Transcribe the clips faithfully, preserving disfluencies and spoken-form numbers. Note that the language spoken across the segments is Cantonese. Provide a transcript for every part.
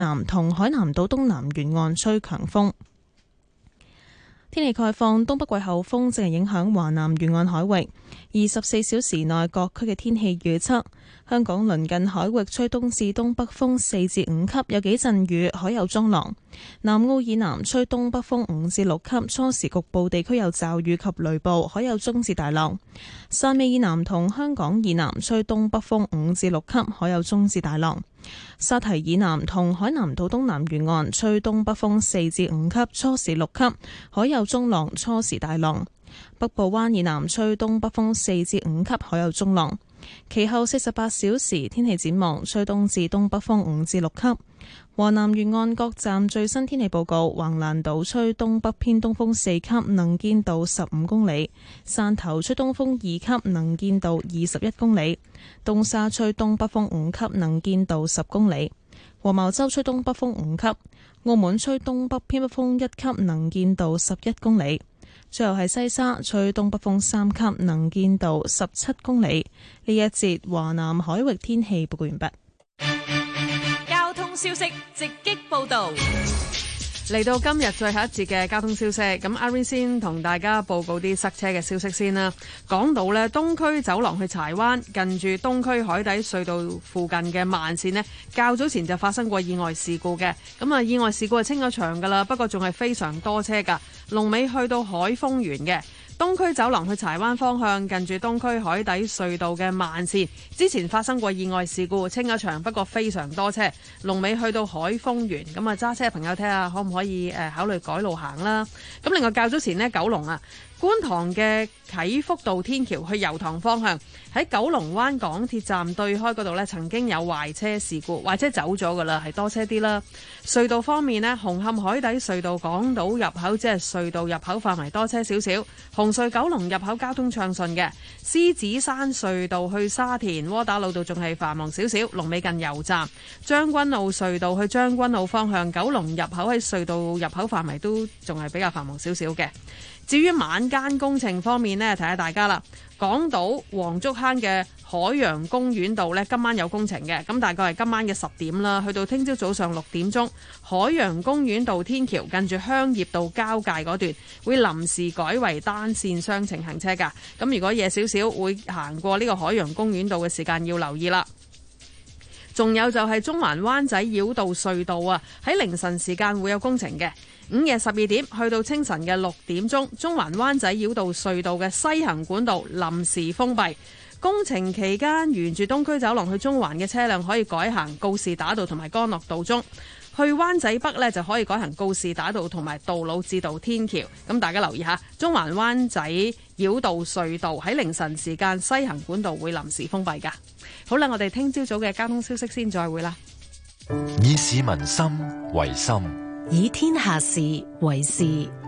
南同海南島東南沿岸吹強風。天氣概況，東北季候風正係影響華南沿岸海域。二十四小時內各區嘅天氣預測：香港鄰近海域吹東至東北風四至五級，有幾陣雨，海有中浪。南澳以南吹東北風五至六級，初時局部地區有驟雨及雷暴，海有中至大浪。汕尾以南同香港以南吹東北風五至六級，海有中至大浪。沙堤以南同海南島東南沿岸吹東北風四至五級，初時六級，海有中浪，初時大浪。北部灣以南吹東北風四至五級，海有中浪。其後四十八小時天氣展望，吹東至東北風五至六級。華南沿岸各站最新天氣報告：橫瀾島吹東北偏東風四級，能見度十五公里；汕頭吹東風二級，能見度二十一公里；東沙吹東北風五級，能見度十公里；黃茅洲吹東北風五級；澳門吹東北偏北風一級，能見度十一公里。最後係西沙吹東北風三級，能見度十七公里。呢一節華南海域天氣報告完畢。 交通消息直擊報道。 嚟到今日最後一節嘅交通消息，咁阿 Rin 先同大家報告啲塞車嘅消息先啦。講到呢，東區走廊去柴灣近住東區海底隧道附近嘅慢線呢，較早前就發生過意外事故嘅。咁啊，意外事故係清咗場噶啦，不過仲係非常多車噶，龍尾去到海豐園嘅。東區走廊去柴灣方向近住東區海底隧道嘅慢線，之前發生過意外事故，清咗場，不過非常多車，龍尾去到海豐園。咁啊，揸車嘅朋友睇下可唔可以誒考慮改路行啦。咁另外較早前呢，九龍啊，觀塘嘅啟福道天橋去油塘方向，喺九龍灣港鐵站對開嗰度呢，曾經有壞車事故，壞車走咗噶啦，係多車啲啦。隧道方面呢，紅磡海底隧道港島入口只係隧道入口範圍多車少少，紅隧九龍入口交通暢順嘅。獅子山隧道去沙田窩打老道仲係繁忙少少，龍尾近油站。將軍澳隧道去將軍澳方向，九龍入口喺隧道入口範圍都仲係比較繁忙少少嘅。至於晚間工程方面呢，提下大家啦。港島黃竹坑嘅海洋公園道呢，今晚有工程嘅，咁大概係今晚嘅十點啦，去到聽朝早上六點鐘，海洋公園道天橋近住香葉道交界嗰段會臨時改為單線雙程行車㗎。咁如果夜少少會行過呢個海洋公園道嘅時間要留意啦。仲有就係中環灣仔繞道隧道啊，喺凌晨時間會有工程嘅。午夜十二點去到清晨嘅六點鐘，中環灣仔繞道隧道嘅西行管道臨時封閉。工程期間，沿住東區走廊去中環嘅車輛可以改行告士打道同埋干諾道中。去灣仔北呢，就可以改行告士打道同埋杜老誌道天橋。咁大家留意下，中環灣仔繞道隧道喺凌晨時間西行管道會臨時封閉㗎。好啦，我哋聽朝早嘅交通消息先再會啦。 以市民心為心， 以天下事為事。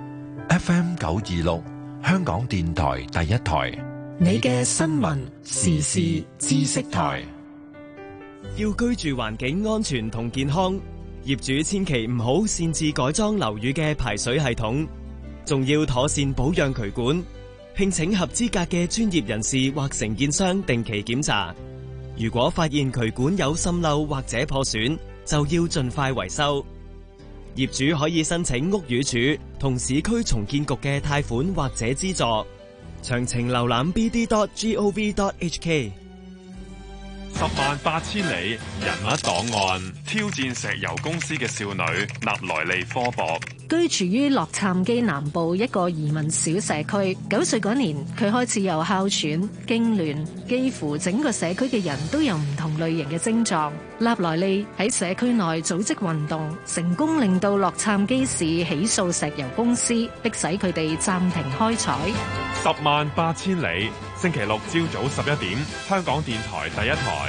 F M 九二六香港電台第一台， 你嘅新聞時事知識台。 要居住環境安全同健康，業主千祈唔好擅自改裝樓宇嘅排水系統，仲要妥善保養渠管，聘請合資格嘅專業人士或承建商定期檢查。如果發現渠管有滲漏或者破損，就要盡快維修。業主可以申請屋宇署同市區重建局嘅貸款或者資助。詳情瀏覽 b d dot gov dot h k。 十萬八千里人物檔案，挑戰石油公司嘅少女納萊利科博。 居住於洛杉磯南部一個移民小社區，九歲嗰年佢開始有哮喘、痙攣，幾乎整個社區嘅人都有唔同類型嘅症狀。納萊利喺社區內組織運動，成功令到洛杉磯市起訴石油公司，迫使佢哋暫停開採。 十萬八千里，星期六朝早十一點，香港電台第一台。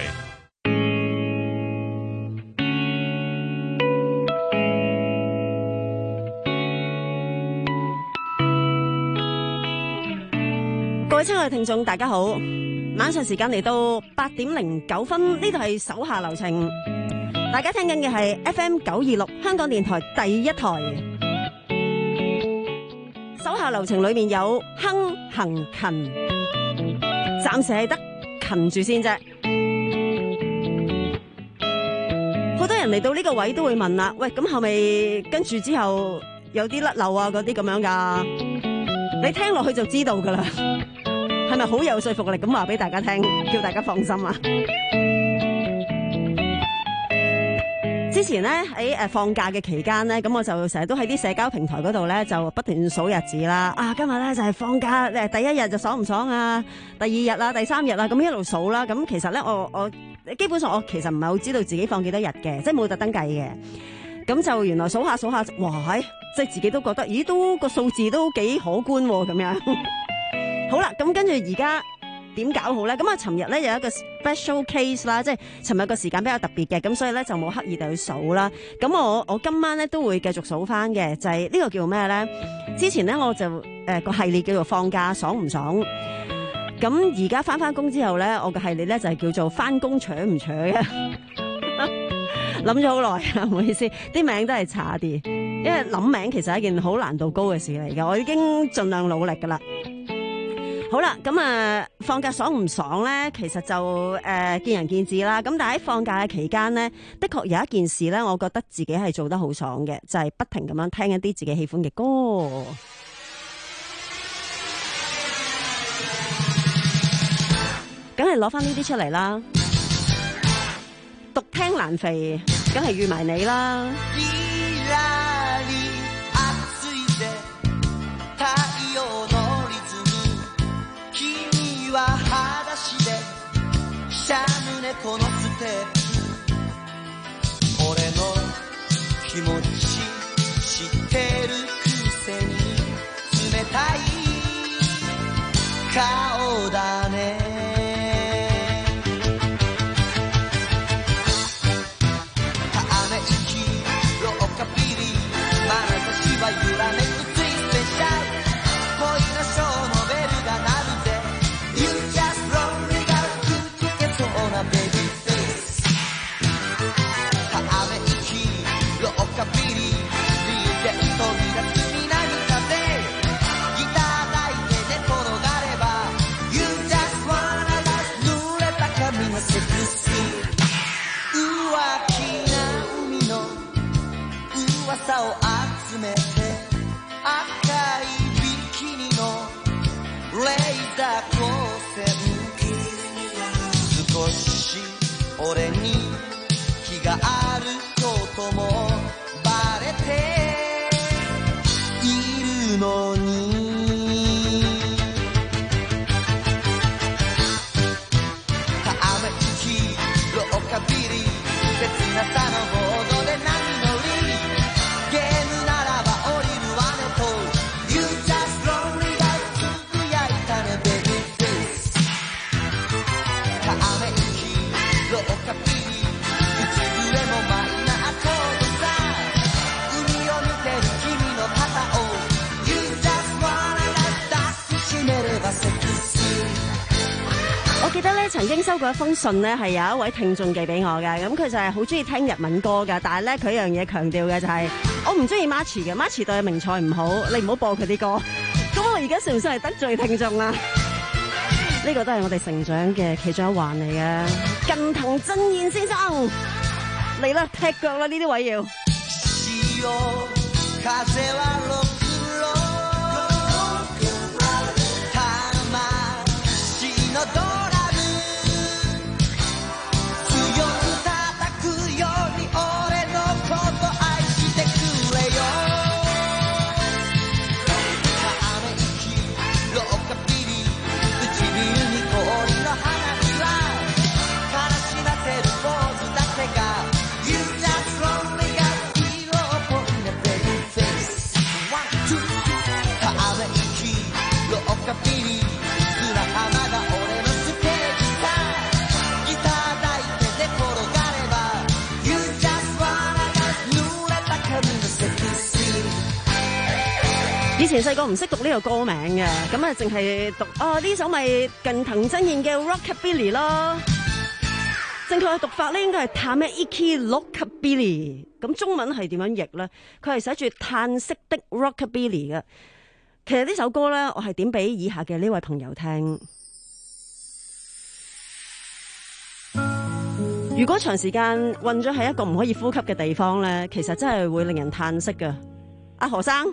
各位親愛嘅聽眾，大家好，晚上時間嚟到八點零九分，呢度係手下留情。大家聽緊嘅係 F M 九二六香港電台第一台。手下留情裏面有哼行勤，暫時係得勤住先啫。好多人人嚟到呢個位都會問啦，喂，咁係咪跟住之後有啲甩漏啊嗰啲咁樣噶？你聽落去就知道噶啦，係咪好有說服力咁話俾大家聽，叫大家放心啊？之前咧喺誒放假嘅期間咧，咁我就成日都喺啲社交平台嗰度咧，就不斷數日子啦。啊，今日咧就係放假誒，第一日就爽唔爽啊？第二日啦，第三日啦，咁一路數啦。咁其實咧，我我基本上我其實唔係好知道自己放幾多日嘅，即係冇特登計嘅。咁就原來數下數下，哇！即係自己都覺得，咦，都個數字都幾可觀喎，咁樣。好啦，咁跟住而家點搞好咧？咁啊，尋日咧有一個 special case 啦，即係尋日個時間比較特別嘅，咁所以咧就冇刻意地去數啦。咁我我今晚咧都會繼續數翻嘅，就係、是、呢個叫咩咧？之前咧我就誒個、呃、系列叫做放假爽唔爽？咁而家翻翻工之後咧，我個系列咧就係叫做翻工扯唔扯嘅。諗咗好耐啊，唔好意思，啲名都係差啲，因為諗名其實係一件好難度高嘅事嚟嘅，我已經盡量努力噶啦。好啦，咁啊，放假爽唔爽咧？其實就誒、呃、見仁見智啦。咁但係喺放假嘅期間咧，的確有一件事咧，我覺得自己係做得好爽嘅，就係、是、不停咁樣聽一啲自己喜歡嘅歌。梗係攞翻呢啲出嚟啦，獨聽難肥，梗係預埋你啦。 俺に気があることもバレているのにため息ロッカビリ切なさのボードで波乗りゲームならば降りるわねと You just lonely がつぶやいたね Baby face ため息ロッカビリ我記得咧，曾經收過一封信咧，係有一位聽眾寄俾我嘅。咁佢就係好中意聽日文歌噶，但係咧佢一樣嘢強調嘅就係、是，我唔中意 March 嘅 March 對名菜唔好，你唔好播佢啲歌。咁我而家算唔算係得罪聽眾啊？呢個都係我哋成長嘅其中一環嚟嘅。近藤真彥先生嚟啦，踢腳啦，呢啲位要。以前細個唔識讀呢個歌名嘅，咁啊淨係讀啊呢首咪近藤真彥嘅 Rockabilly 咯。正確嘅讀法咧應該係 Tameiki Rockabilly， 咁中文係點樣譯咧？佢係寫住嘆息的 Rockabilly 嘅。其實呢首歌咧，我係點俾以下嘅呢位朋友聽。 如果長時間困咗喺一個唔可以呼吸嘅地方咧，其實真係會令人嘆息噶。阿何生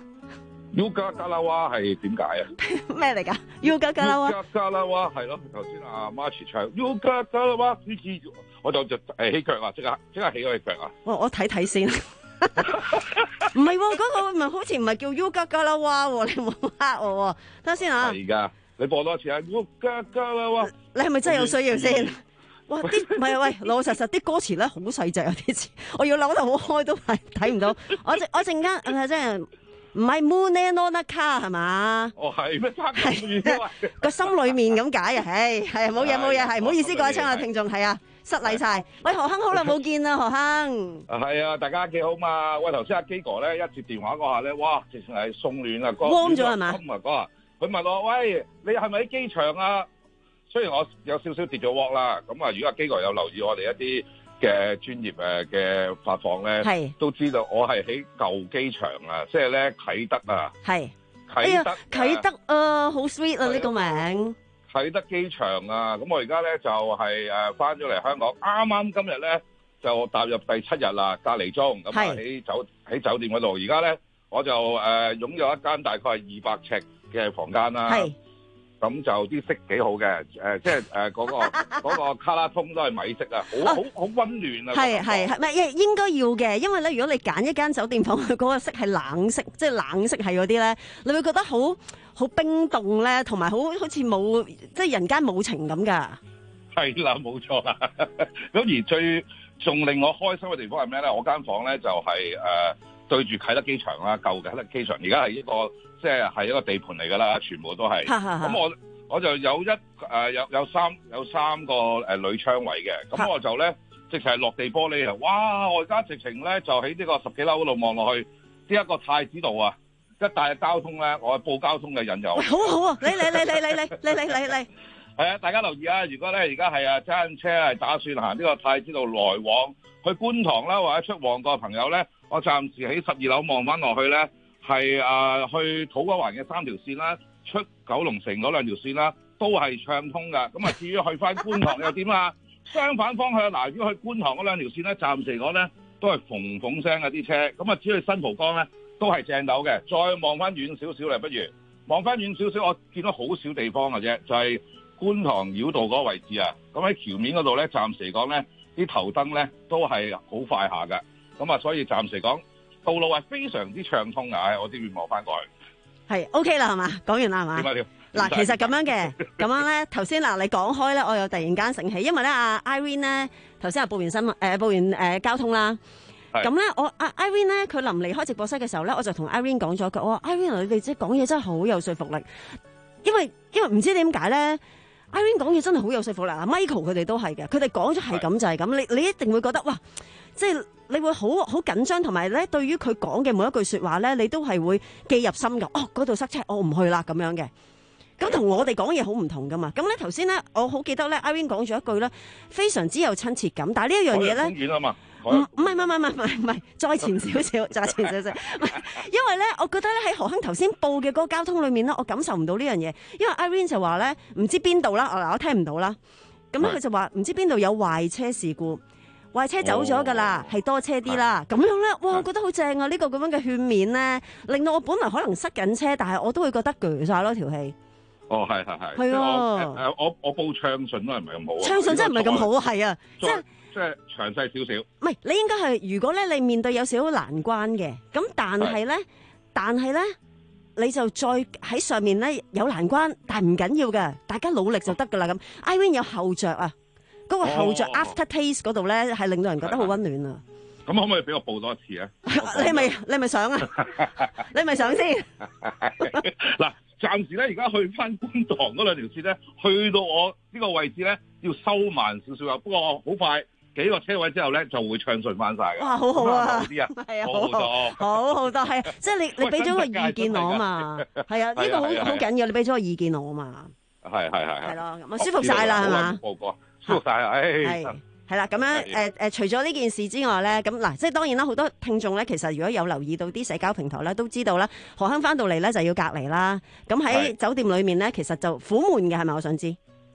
Yuga Galawa 係點解啊？ 咩嚟㗎 ？Yuga Galawa Yuga Galawa 係咯，頭先阿 March 唱 Yuga Galawa， 我就就誒起腳啊！即刻即刻起咗隻腳啊！ 我我睇睇先，唔係喎，嗰、嗰個唔係好似唔係叫 Yuga Galawa 喎，你冇呃我喎。等下先啊！ 係㗎，你播多次啊 Yuga Galawa， 你係咪真係有需要先？哇！啲唔係喂，老老實實啲歌詞咧好細隻啊啲詞，我要扭頭好開都係睇唔到。我陣我陣間誒即係唔係 Moon on a car 係嘛？ 哦係咩？差咁遠啊！ 個心裡面咁解啊！唉係冇嘢冇嘢係唔好意思各位親愛聽眾係啊失禮晒。喂何亨好耐冇見啦何亨。 係啊，大家幾好嘛？喂頭先阿基哥咧一接電話嗰下咧，哇直情係送暖啊 ，warm咗係嘛？ 咁啊嗰下佢問我喂你係咪喺機場啊？雖然我有少少跌咗鑊啦，咁啊，如果阿基哥有留意我哋一啲嘅專業誒嘅發放咧，都知道我係喺舊機場啊，即係咧啟德啊， 係啟德啟德啊，好 sweet 啊呢個名。 啟德機場啊，咁我而家咧就係誒翻咗嚟香港，啱啱今日咧就踏入第七日啦，隔離中咁啊喺酒喺酒店嗰度，而家咧我就誒、呃、擁有一間大概係二百尺嘅房間啦。咁就啲色幾好嘅，誒、呃、即係誒嗰個嗰個卡拉通都係米色啊，好好好溫暖啊！ 係係係，唔係應應該要嘅，因為咧，如果你揀一間酒店房，佢嗰個色係冷色，即係冷色係嗰啲咧，你會覺得好好冰凍咧，同埋好好似冇即係人間冇情咁㗎。 係啦，冇錯啦。咁而最仲令我開心嘅地方係咩咧？我間房咧就係、是、誒、呃、對住啟德機場啦，舊嘅啟德機場，而家係一個。即係係一個地盤嚟㗎啦，全部都係。咁我我就有一誒、呃、有有三有三個誒鋁窗位嘅，咁我就咧直情係落地玻璃啊！哇！我而家直情咧就喺呢個十幾樓嗰度望落去，呢、這、一個太子道啊，一帶嘅交通咧，我係報交通嘅引誘。 好好啊！你你你你你你你你你你係啊！大家留意啊！如果咧而家係啊揸緊車係打算行呢個太子道來往去觀塘啦，或者出旺角嘅朋友咧，我暫時喺十二樓望翻落去咧。係啊、呃，去土瓜灣嘅三條線啦，出九龍城嗰兩條線啦，都係暢通噶。咁啊，至於去翻觀塘又點啊？相反方向嗱，如果去觀塘嗰兩條線咧，暫時嚟講咧都係縫縫聲嘅啲車。咁啊，至於去新蒲崗咧，都係正斗嘅。再望翻遠少少嚟，不如望翻遠少少，我見到好少地方嘅啫，就係、是、觀塘繞道嗰個位置啊。咁喺橋面嗰度咧，暫時嚟講咧，啲頭燈咧都係好快下嘅。咁啊，所以暫時嚟講。道路係非常之暢通啊！我啲願望翻過去係 OK 啦，係嘛？講完啦，係嘛？嗱，其實咁樣嘅，咁樣咧，頭先嗱你講開咧，我又突然間醒起，因為咧阿 Irene 咧頭先係報完新聞，誒、呃、報完誒、呃、交通啦。咁咧，我阿 Irene 咧，佢臨離開直播室嘅時候咧，我就同 Irene 講咗句，我話 Irene 你哋即係講嘢真係好有說服力，因為因為唔知點解咧 ，Irene 講嘢真係好有說服力啊 ！Michael 佢哋都係嘅，佢哋講咗係咁就係咁，你你一定會覺得哇，即係。你會好好緊張，同埋咧對於佢講嘅每一句説話咧，你都係會記入心㗎。哦，嗰度塞車，我唔去啦咁樣嘅。咁同我哋講嘢好唔同噶嘛。咁咧頭先咧，我好記得咧，Irene 講咗一句咧，非常之有親切感。但係呢一樣嘢咧，唔唔係唔係唔係唔係唔係，再前少少，再前少少。因為咧，我覺得咧喺何亨頭先報嘅嗰個交通裏面咧，我感受唔到呢樣嘢。因為 Irene 就話咧，唔知邊度啦，嗱我聽唔到啦。咁咧佢就話唔知邊度有壞車事故。壞車走咗㗎啦，係多車啲啦，咁樣咧，哇！我覺得好正啊！呢、這個咁樣嘅勸勉咧，令到我本來可能塞緊車，但係我都會覺得鋸晒咯條氣。 哦，係係係。 係啊。 誒我我報暢順都係唔係咁好啊？ 暢順真係唔係咁好啊，係啊，即係即係詳細少少。 唔係，你應該係如果咧你面對有少少難關嘅，咁但係咧，但係咧，你就再喺上面咧有難關，但係唔緊要嘅，大家努力就得㗎啦咁。Irene 有後著啊。嗰、那個後著 after taste 嗰度咧，係令到人覺得好溫暖啊！ 咁可唔可以俾我報多一次啊？ 你係咪你係咪想啊？你係咪想先？ 嗱，暫時咧，而家去翻觀塘嗰兩條線咧，去到我呢個位置咧，要收慢少少啊。不過好快幾個車位之後咧，就會暢順翻晒嘅。 哇，好好啊！ 好啲啊， 係啊， 好好多， 好好多係，即係你你俾咗個意見我啊嘛。係啊，呢個好好緊要，你俾咗個意見我啊嘛。 係係係係。 係咯，咁啊舒服晒啦，係嘛？ 報過。舒服晒啊！ 係係啦，咁樣誒誒，除咗呢件事之外咧，咁嗱，即係當然啦，好多聽眾咧，其實如果有留意到啲社交平台咧，都知道啦，何亨翻到嚟咧就要隔離啦。咁喺酒店裏面咧，其實就苦悶嘅，係咪？我想知。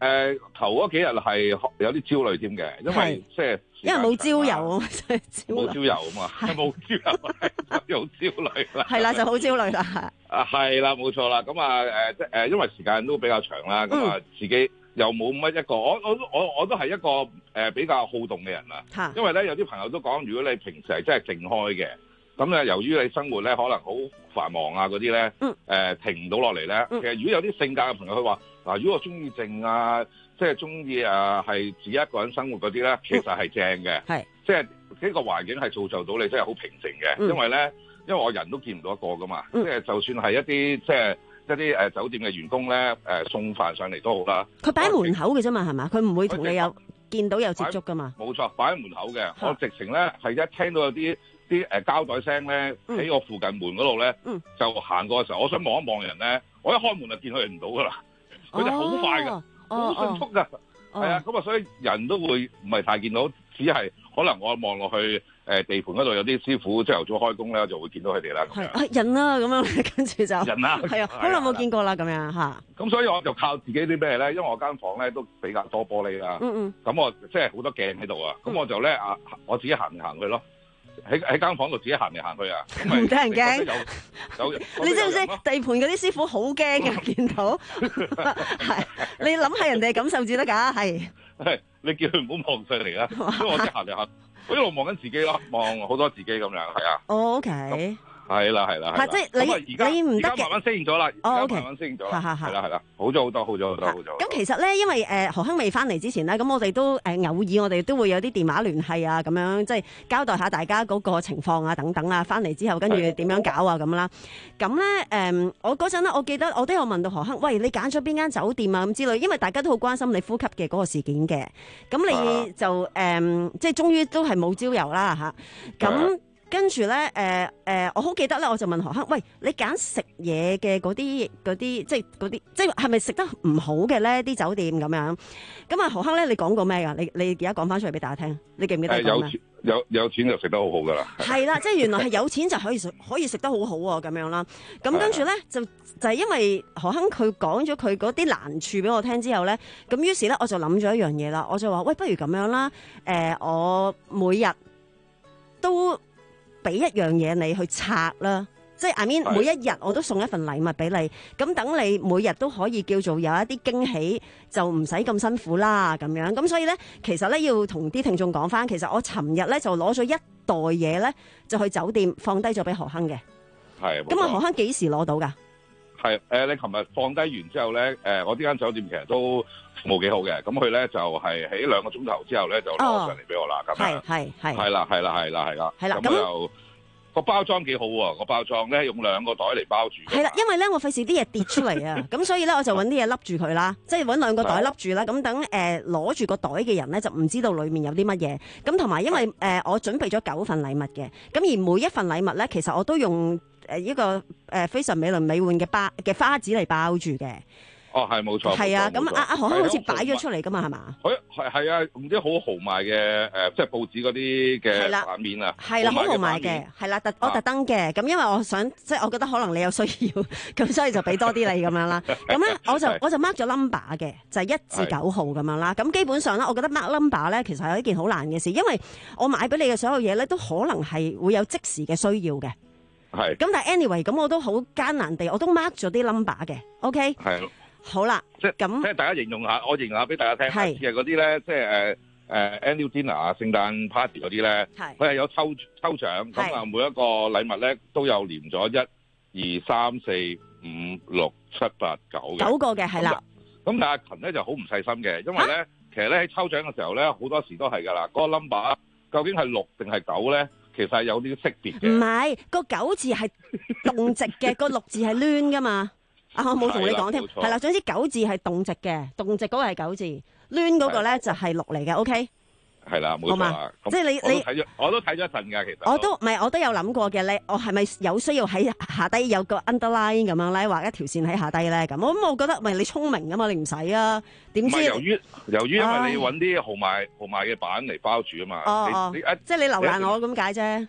誒頭嗰幾日係有啲焦慮添嘅，因為即係因為冇焦油啊嘛，所以焦慮冇焦油啊嘛，冇焦油係好焦慮啦。 係啦，就好焦慮啦。 啊，係啦，冇錯啦。咁啊誒即誒，因為時間都比較長啦，咁啊自己又冇乜一個，我我我我都係一個誒比較好動嘅人啦。因為咧有啲朋友都講，如果你平時係真係靜開嘅，咁咧由於你生活咧可能好繁忙啊嗰啲咧，誒停唔到落嚟咧。其實如果有啲性格嘅朋友，佢話嗱，如果我中意靜啊，即係中意啊係自己一個人生活嗰啲咧，其實係正嘅。係，即係呢個環境係造就到你真係好平靜嘅。因為咧，因為我人都見唔到一個噶嘛，即係就算係一啲即係一啲誒酒店嘅員工咧，誒送飯上嚟都好啦。佢擺喺門口嘅啫嘛，係嘛？佢唔會同你有見到有接觸噶嘛？冇錯，擺喺門口嘅。我直情咧係一聽到有啲啲誒膠袋聲咧喺我附近門嗰度咧，就行過嘅時候，我想望一望人咧，我一開門就見佢哋唔到噶啦。佢哋好快㗎，好迅速㗎，係啊，咁啊，所以人都會唔係太見到，只係可能我望落去誒地盤嗰度有啲師傅朝頭早開工咧，就會見到佢哋啦。係人啦，咁樣跟住就人啦，係啊，好耐冇見過啦，咁樣嚇。咁所以我就靠自己啲咩咧？因為我間房咧都比較多玻璃啦，嗯嗯，咁我即係好多鏡喺度啊，咁我就咧啊，我自己行嚟行去咯。喺喺間房度自己行嚟行去啊，唔得人驚。有你知唔知地盤嗰啲師傅好驚㗎？見到係你諗下人哋感受至得㗎，係。係你叫佢唔好望上嚟啦，因為我即係行嚟行，我一路望緊自己咯，望好多自己咁樣，係啊。哦 OK。係啦係啦，係即係你你唔得嘅，而家慢慢適應咗啦，而家慢慢適應咗啦，係啦係啦，好咗好多，好咗好多，好咗。咁其實咧，因為誒何亨未翻嚟之前咧，咁我哋都誒偶爾我哋都會有啲電話聯繫啊，咁樣即係交代下大家嗰個情況啊，等等啊，翻嚟之後跟住點樣搞啊咁啦。咁咧誒，我嗰陣咧，我記得我都有問到何亨，喂，你揀咗邊間酒店啊咁之類，因為大家都好關心你呼吸嘅嗰個事件嘅。咁你就誒，即係終於都係冇焦油啦嚇。咁跟住咧，誒、呃、誒、呃，我好記得咧，我就問何亨，喂，你揀食嘢嘅嗰啲嗰啲，即係嗰啲，即係係咪食得唔好嘅咧？啲酒店咁樣，咁啊何亨咧，你講過咩㗎？你你而家講翻出嚟俾大家聽，你記唔記得講咩？有有有錢就食得好好㗎啦。係啦，即係原來係有錢就可以食可以食得好好喎，咁樣啦。咁跟住咧就就係因為何亨佢講咗佢嗰啲難處俾我聽之後咧，咁於是咧我就諗咗一樣嘢啦，我就話喂，不如咁樣啦，誒、呃，我每日都俾一樣嘢你去拆啦，即係 I mean 每一日我都送一份禮物俾你，咁等你每日都可以叫做有一啲驚喜，就唔使咁辛苦啦咁樣。咁所以咧，其實咧要同啲聽眾講翻，其實我尋日咧就攞咗一袋嘢咧，就去酒店放低咗俾何亨嘅。係。咁啊，何亨幾時攞到㗎？係誒、呃，你琴日放低完之後咧，誒、呃，我呢間酒店其實都服務幾好嘅，咁佢咧就係喺兩個鐘頭之後咧就攞上嚟俾我啦，咁樣係係係係啦係啦係啦係啦係啦，咁就個包裝幾好喎，個包裝咧用兩個袋嚟包住。係啦，因為咧我費事啲嘢跌出嚟啊，咁所以咧我就揾啲嘢笠住佢啦，即係揾兩個袋笠住啦，咁等誒攞住個袋嘅人咧就唔知道裡面有啲乜嘢，咁同埋因為誒、呃、我準備咗九份禮物嘅，咁而每一份禮物咧其實我都用誒一個誒非常美輪美奐嘅包嘅花紙嚟包住嘅。哦，係冇錯。係啊，咁阿阿何亨好似擺咗出嚟噶嘛，係嘛？係係係啊，唔知好豪賣嘅誒，即係報紙嗰啲嘅版面啊。係啦，好豪賣嘅，係啦，特我特登嘅。咁因為我想，即係我覺得可能你有需要，咁所以就俾多啲你咁樣啦。咁咧，我就我就 mark 咗 number 嘅，就係一至九號咁樣啦。咁基本上咧，我覺得 mark number 咧，其實係一件好難嘅事，因為我買俾你嘅所有嘢咧，都可能係會有即時嘅需要嘅。係。咁但係 anyway，咁我都好艱難地，我都 mark 咗啲 number 嘅。OK。係。好啦，即係咁，即係大家形容下，我形容下俾大家聽。係，其實嗰啲咧，即係誒誒 annual dinner 啊，聖誕 party 嗰啲咧，係，佢係有抽抽獎，咁啊每一個禮物咧都有連咗一、二、三、四、五、六、七、八、九嘅九個嘅係啦。咁但係阿勤咧就好唔細心嘅，因為咧其實咧喺抽獎嘅時候咧好多時都係㗎啦，嗰個 number 究竟係六定係九咧，其實係有啲識別嘅。唔係，個九字係動直嘅，個六字係攣㗎嘛。啊！我冇同你講添，係啦，總之九字係動直嘅，動直嗰個係九字，攣嗰個咧就係六嚟嘅 ，OK？係啦，冇錯啦。即係你你睇咗，我都睇咗一陣㗎，其實。我都唔係，我都有諗過嘅。你我係咪有需要喺下低有個 underline 咁樣咧，畫一條線喺下低咧？咁我咁我覺得，喂，你聰明㗎嘛，你唔使啊？點知？由於由於因為你要揾啲號碼號碼嘅板嚟包住啊嘛。哦哦。即係你留難我咁解啫。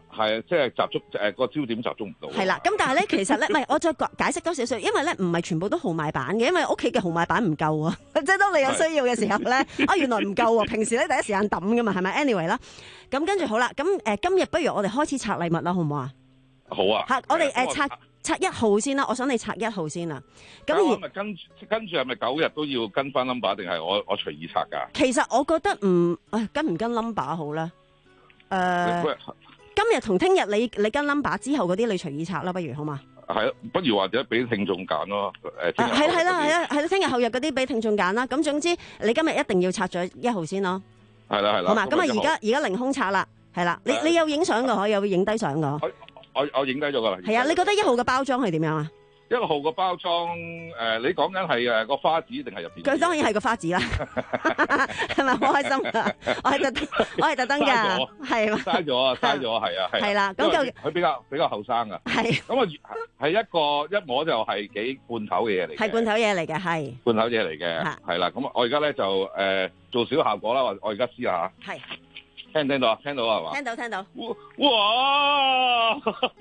係即係集中誒個焦點集中唔到。 係啦，咁但係咧，其實咧，唔係我再解釋多少少，因為咧唔係全部都號碼版嘅，因為屋企嘅號碼版唔夠啊，即係當你有需要嘅時候咧，啊原來唔夠喎，平時咧第一時間抌噶嘛，係咪 ？anyway 啦，咁跟住好啦，咁誒今日不如我哋開始拆禮物啦，好唔好啊？ 好啊， 嚇，我哋誒拆拆一號先啦，我想你拆一號先啦。咁而咪跟跟住係咪九日都要跟翻 number 定係我我隨意拆㗎？ 其實我覺得唔誒跟唔跟 number 好咧？誒。今日同聽日你你跟 number 之後嗰啲你隨意拆啦，不如好嘛？ 係啊，不如或者俾聽眾揀咯。誒， 係啦係啦係啦係啦，聽日後日嗰啲俾聽眾揀啦。咁總之你今日一定要拆咗一號先咯。 係啦係啦。 好嘛？咁啊而家而家凌空拆啦，係啦。你你有影相㗎可？有影低相㗎？ 我我我影低咗㗎啦。 係啊，你覺得一號嘅包裝係點樣啊？ 一號個包裝誒，你講緊係誒個花紙定係入邊？佢當然係個花紙啦，係咪好開心啊？我係特我係特登㗎，係嘛？ 嘥咗啊！嘥咗係啊係。係啦，咁就佢比較比較後生啊。 係。咁啊係一個一摸就係幾罐頭嘅嘢嚟。 係罐頭嘢嚟嘅，係。罐頭嘢嚟嘅，係啦。咁我而家咧就誒做少效果啦，我我而家試下。係。聽唔聽到啊？聽到係嘛？ 聽到聽到。 哇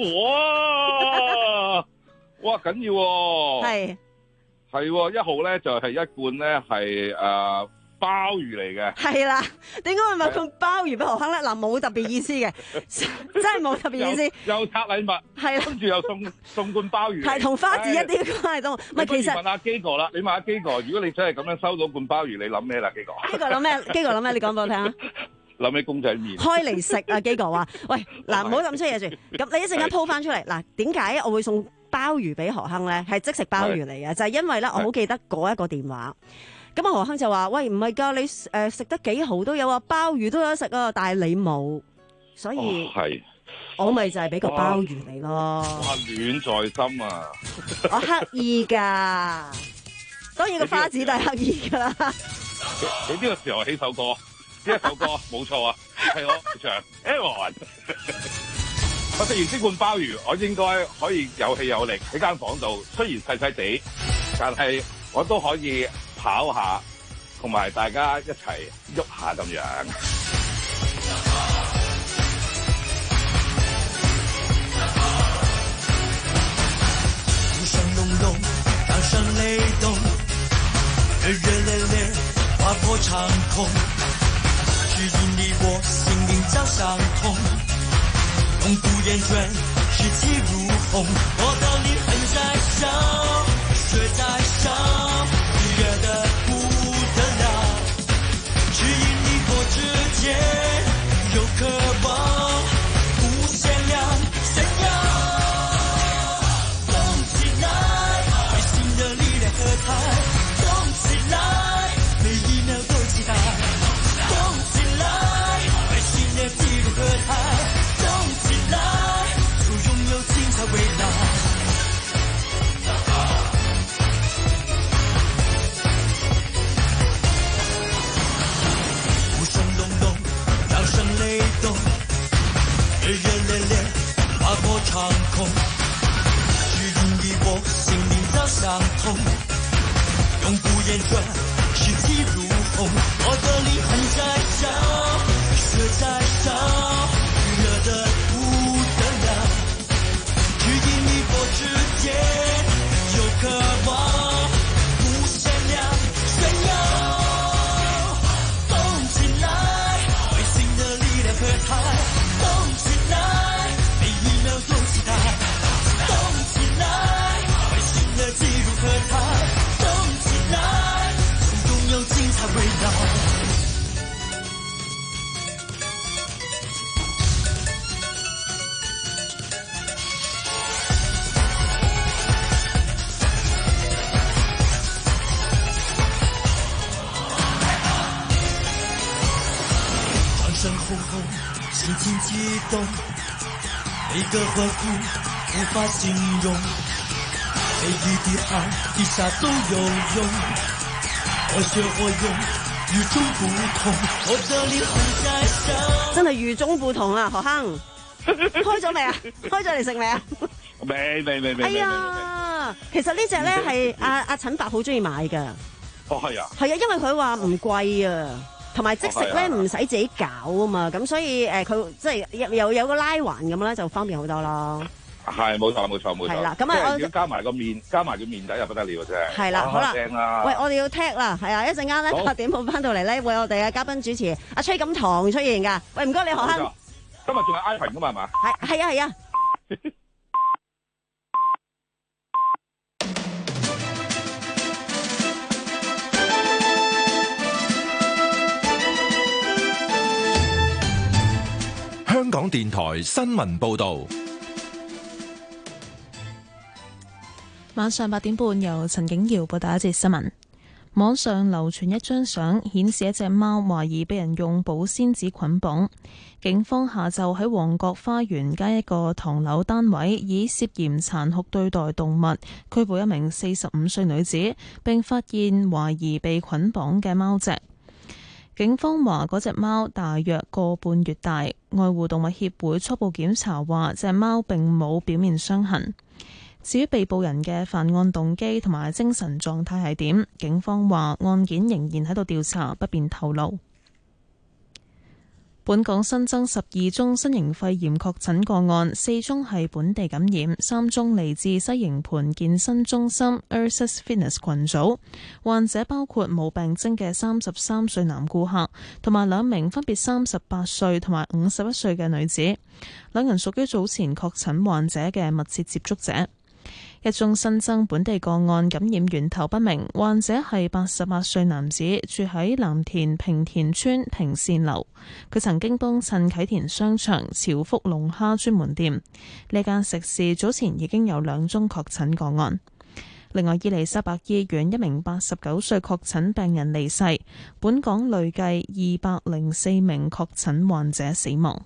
哇！哇緊要喎， 係係喎，一號咧就係一罐咧係誒鮑魚嚟嘅， 係啦。點解會買罐鮑魚俾何坑咧？嗱，冇特別意思嘅，真係冇特別意思。 又拆禮物， 係跟住又送送罐鮑魚， 係同花紙一啲關係都唔係。其實問阿基哥啦，你問阿基哥，如果你真係咁樣收到罐鮑魚，你諗咩啦？基哥， 基哥諗咩？基哥諗咩？你講俾我聽啊！ 諗起公仔麵， 開嚟食啊！基哥話：喂，嗱，唔好諗出嘢住。咁你一陣間鋪翻出嚟嗱，點解我會送鮑魚俾何亨咧？係即食鮑魚嚟嘅，就係因為咧，我好記得嗰一個電話。咁啊，何亨就話：喂，唔係㗎，你誒食得幾豪都有啊，鮑魚都有得食啊，但係你冇，所以係我咪就係俾個鮑魚你咯。 哇，暖在心啊！ 我刻意㗎，當然個花紙都係刻意㗎啦。 你呢個時候起首歌？呢一首歌冇錯啊，係我唱 Aaron。我食完呢罐鮑魚，我應該可以有氣有力喺間房度。雖然細細地，但係我都可以跑下，同埋大家一齊喐下咁樣。 鼓聲隆隆，掌聲雷動，熱熱烈烈，劃破長空。指引你我心靈交相通，永不言倦，士氣如虹。我的靈魂在燒，血在燒，熱得不得了。指引你我之間有渴望，無限量閃耀。動起來，為新的力量喝彩。動起來，每一秒都期待。記錄歌台，動起來，就擁有精彩未來。鼓聲隆隆，掌聲雷動，熱熱烈烈，劃破長空。指引你我心靈交相通，永不言倦，士氣如虹。我的靈魂在燒。血在燒，熱得不得了，指引你我之間有渴望，無限量炫耀。動起來，為新的力量喝彩。動起來，每一秒都期待。動起來，為新的記錄喝彩。動起來，就擁有精彩未來。聲轰轰，心情激動，每個歡呼無法形容，每一滴汗滴下都有用，我學我用，與眾不同，我的靈魂在燒。真係與眾不同啊，何坑，開咗未啊？開咗嚟食未啊？ 未未未未。 哎呀，其實呢隻咧係阿阿陳伯好中意買噶。 哦，係啊。 係啊，因為佢話唔貴啊。 同埋即食咧唔使自己搞啊嘛，咁所以誒佢即係又有有個拉環咁咧，就方便好多咯。 係冇錯冇錯冇錯。 係啦，咁啊， 我加埋個麵，加埋個麵底又不得了啫。 係啦，好啦， 正啦。 喂，我哋要踢啦，係啊，一陣間咧八點半翻到嚟咧，會有我哋嘅嘉賓主持阿崔錦棠出現㗎。喂，唔該你何亨。 今日仲係 iPhone 㗎嘛係嘛？ 係係啊係啊。 香港電台新聞報導。 晚上八點半，由陳景瑤報道一節新聞。網上流傳一張相，顯示一隻貓懷疑被人用保鮮紙捆綁。警方下晝喺旺角花園街一個唐樓單位，以涉嫌殘酷對待動物拘捕一名四十五歲女子，並發現懷疑被捆綁嘅貓隻。警方話嗰隻貓大約個半月大，愛護動物協會初步檢查話隻貓並冇表面傷痕。至於被捕人嘅犯案動機同埋精神狀態係點，警方話案件仍然喺度調查，不便透露。本港新增十二宗新型肺炎確診個案，四宗係本地感染，三宗嚟自西營盤健身中心 Ursus Fitness 群組。患者包括冇病徵嘅三十三歲男顧客，同埋兩名分別三十八歲同埋五十一歲嘅女子，兩人屬於早前確診患者嘅密切接觸者。一宗新增本地個案感染源頭不明，患者係八十八歲男子，住喺藍田平田村平善樓。佢曾經幫襯啟田商場潮福龍蝦專門店。呢間食肆早前已經有兩宗確診個案。另外，伊利沙伯醫院一名八十九歲確診病人離世，本港累計二百零四名確診患者死亡。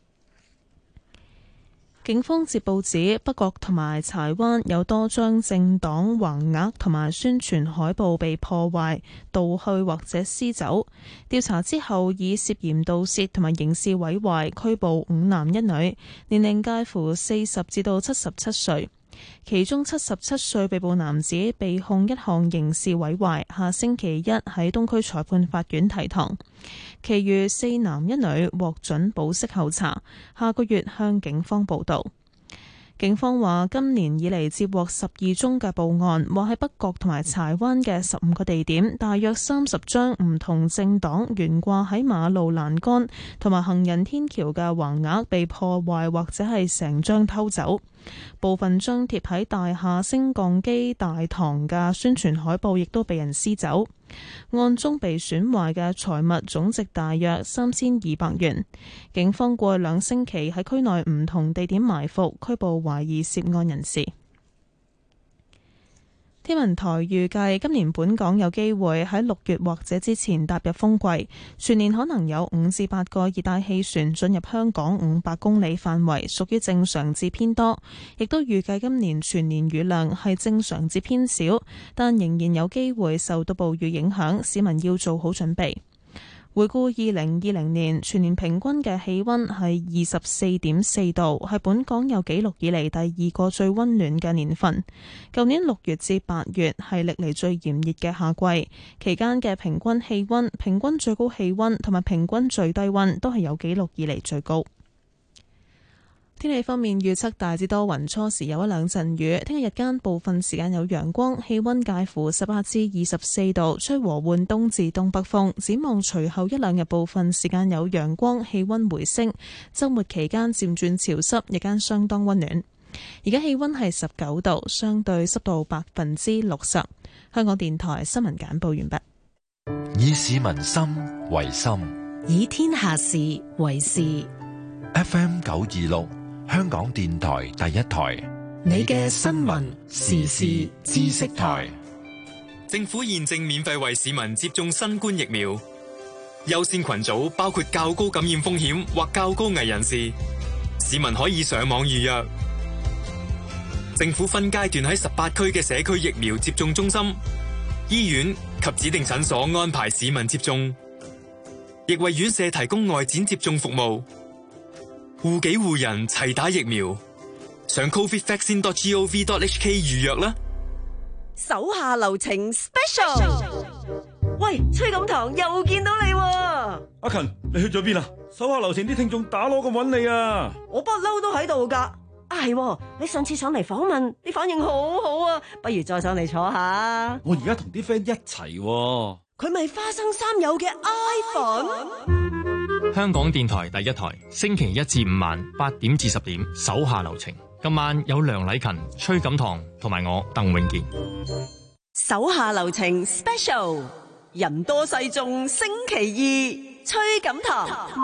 警方接報指，北角同埋柴灣有多張政黨橫額同埋宣傳海報被破壞、盜去或者撕走。調查之後，以涉嫌盜竊同埋刑事毀壞拘捕五男一女，年齡介乎四十至到七十七歲。其中七十七歲被捕男子被控一項刑事毀壞，下星期一喺東區裁判法院提堂。其餘四男一女獲准保釋候查，下個月向警方報到。警方話今年以嚟接獲十二宗嘅報案，話喺北角同埋柴灣嘅十五個地點，大約三十張唔同政黨懸掛喺馬路欄杆同埋行人天橋嘅橫額被破壞或者係成張偷走。部分張貼喺大廈升降機大堂嘅宣傳海報亦都被人撕走。案中被損壞嘅財物總值大約三千二百元。警方過去兩星期喺區內唔同地點埋伏，拘捕懷疑涉案人士。天文台預計今年本港有機會喺六月或者之前踏入風季，全年可能有五至八個熱帶氣旋進入香港五百公里範圍，屬於正常至偏多。亦都預計今年全年雨量係正常至偏少，但仍然有機會受到暴雨影響，市民要做好準備。回顧二零二零年全年平均嘅氣溫係二十四點四度，係本港有紀錄以嚟第二個最溫暖嘅年份。舊年六月至八月係歷嚟最炎熱嘅夏季，期間嘅平均氣溫、平均最高氣溫同埋平均最低溫都係有紀錄以嚟最高。天氣方面預測大致多雲，初時有一兩陣雨。聽日日間部分時間有陽光，氣溫介乎十八至二十四度，吹和緩東至東北風。展望隨後一兩日部分時間有陽光，氣溫回升。周末期間漸轉潮濕，日間相當溫暖。而家氣溫係十九度，相對濕度百分之六十。香港電台新聞簡報完畢。 以市民心為心， 以天下事為事。 F M 九二六。香港電台第一台， 你嘅新聞時事知識台。 政府現正免費為市民接種新冠疫苗，優先群組包括較高感染風險或較高危人士，市民可以上網預約。政府分階段喺十八區嘅社區疫苗接種中心、醫院及指定診所安排市民接種，亦為院舍提供外展接種服務。護己護人齊打疫苗，上 covid vaccine dot gov dot hk 預約啦。 手下留情 special。 喂，崔錦堂又見到你喎！ 阿勤，你去咗邊啊？手下留情，啲聽眾打鑼咁揾你啊！ 我不嬲都喺度噶。啊係，你上次上嚟訪問，啲反應好好啊，不如再上嚟坐下。 我而家同啲 friend 一齊喎。 佢咪花生三友嘅 iPhone。 香港電台第一台，星期一至五晚八點至十點，手下留情。今晚有梁禮勤、崔錦堂同埋我鄧永健。 手下留情 Special， 人多勢眾星期二，崔錦堂。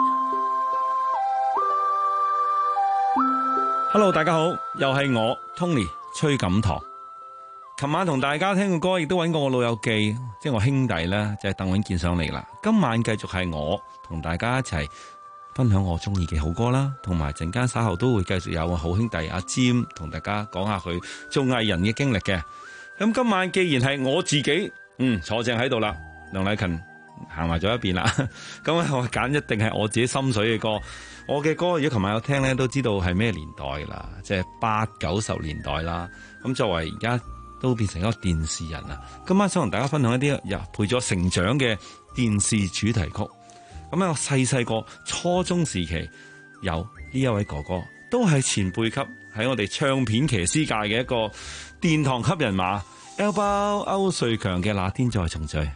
Hello， 大家好，又係我 Tony 崔錦堂。琴晚同大家聽嘅歌，亦都揾過我老友記，即係我兄弟咧，就係鄧永健上嚟啦。今晚繼續係我同大家一齊分享我中意嘅好歌啦，同埋陣間稍後都會繼續有我好兄弟阿占同大家講下佢做藝人嘅經歷嘅。咁今晚既然係我自己，嗯，坐正喺度啦，梁禮勤行埋咗一邊啦，咁我揀一定係我自己心水嘅歌。我嘅歌如果琴晚有聽咧，都知道係咩年代啦，即係八九十年代啦。咁作為而家都變成一個電視人啦，今晚想同大家分享一啲陪咗成長嘅電視主題曲。咁咧，我細細個初中時期有呢一位哥哥，都係前輩級，喺我哋唱片騎師界嘅一個殿堂級人馬。L 包歐瑞強嘅那天再重聚。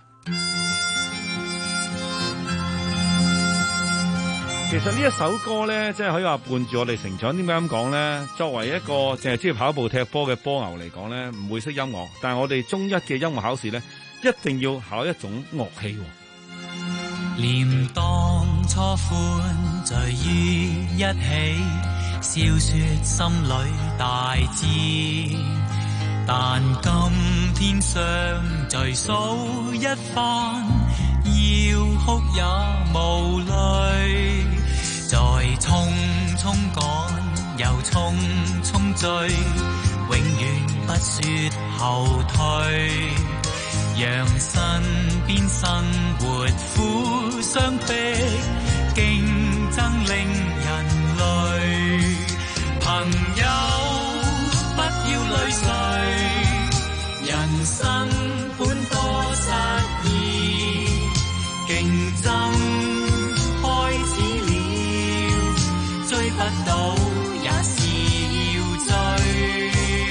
其實呢一首歌咧，即係可以話伴住我哋成長。點解咁講咧？作為一個淨係知道跑步踢波嘅波牛嚟講咧，唔會識音樂。但係我哋中一嘅音樂考試咧，一定要考一種樂器。 念當初歡聚於一起，笑說心裏大志。但今天相聚數一番，要哭也無淚。再匆匆趕，又匆匆追，永遠不說後退。讓身邊生活苦相逼，競爭令人累。朋友不要淚垂，人生本多失意，競爭開始了，追不到也是要追。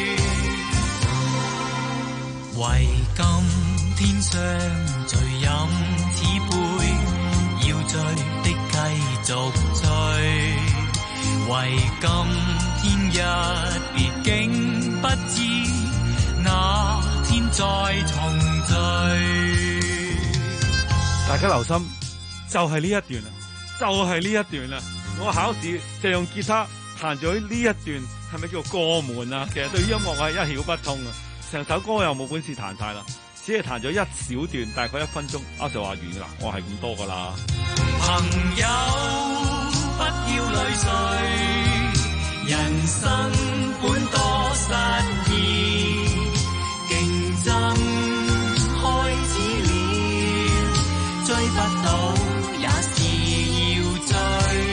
為今天相聚飲此杯，要醉的繼續醉。為今天一別，竟不知那天再重聚。 大家留心，就係、是、呢一段啦，就係、是、呢一段啦。我考試就用吉他彈咗呢一段，係咪叫過門啊？其實對於音樂我係一竅不通啊！成首歌我又冇本事彈晒啦，只係彈咗一小段，大概一分鐘，阿 Sir 話完噶啦，我係咁多噶啦。 朋友不要淚垂，人生本多失意，競爭開始了，追不到也是要追。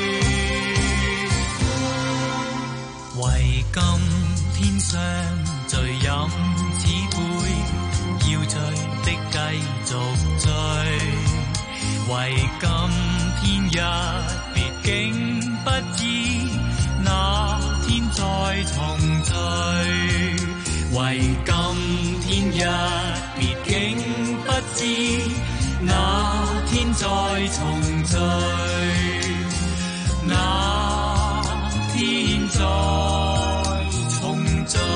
為今天相聚飲此杯，要醉的繼續醉。為今天一別，竟不知那天再重聚。為今天一別，竟不知那天再重聚。那天再重聚。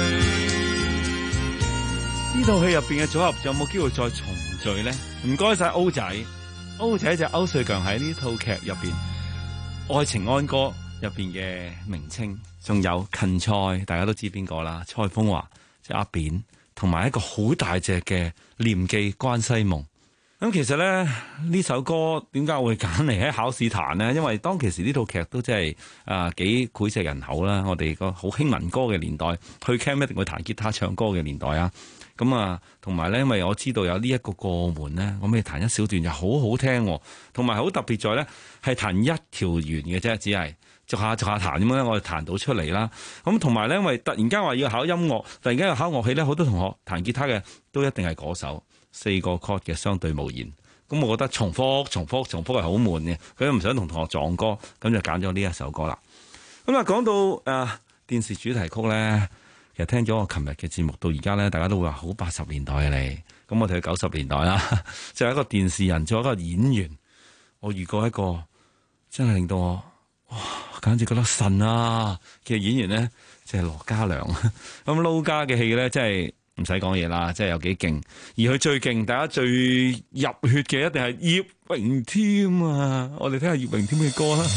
呢套戲入邊嘅組合有冇機會再重聚呢？唔該晒歐仔，歐仔就歐瑞強喺呢套劇入邊《愛情安歌》入邊嘅名稱，仲有芹菜，大家都知邊個啦？蔡楓華即係阿扁，同埋一個好大隻嘅廉記關西夢。咁其實咧，呢首歌點解我會揀嚟喺考試彈呢？因為當其時呢套劇都真係啊幾膾炙人口啦。我哋個好興民歌嘅年代，去 camp 一定會彈吉他唱歌嘅年代啊。咁啊，同埋咧，因為我知道有呢一個過門咧，我咪彈一小段又好好聽，同埋好特別在咧係彈一條弦嘅啫，只係逐下逐下彈咁樣，我哋彈到出嚟啦。咁同埋咧，因為突然間話要考音樂，突然間要考樂器咧，好多同學彈吉他嘅都一定係嗰首。 四個 chord 嘅相對無言。咁我覺得重複、重複、重複係好悶嘅，佢都唔想同同學撞歌，咁就揀咗呢一首歌啦。咁啊，講到誒、呃、電視主題曲咧，其實聽咗我琴日嘅節目到而家咧，大家都會話好八十年代啊你。咁我哋去九十年代啦，就係一個電視人，做一個演員。我遇過一個真係令到我哇，簡直覺得神啊嘅演員咧，就係羅嘉良。咁撈家嘅戲咧，真係〜唔使講嘢啦，真係有幾勁。而佢最勁，大家最入血嘅一定係葉榮添啊！我哋聽下葉榮添嘅歌啦。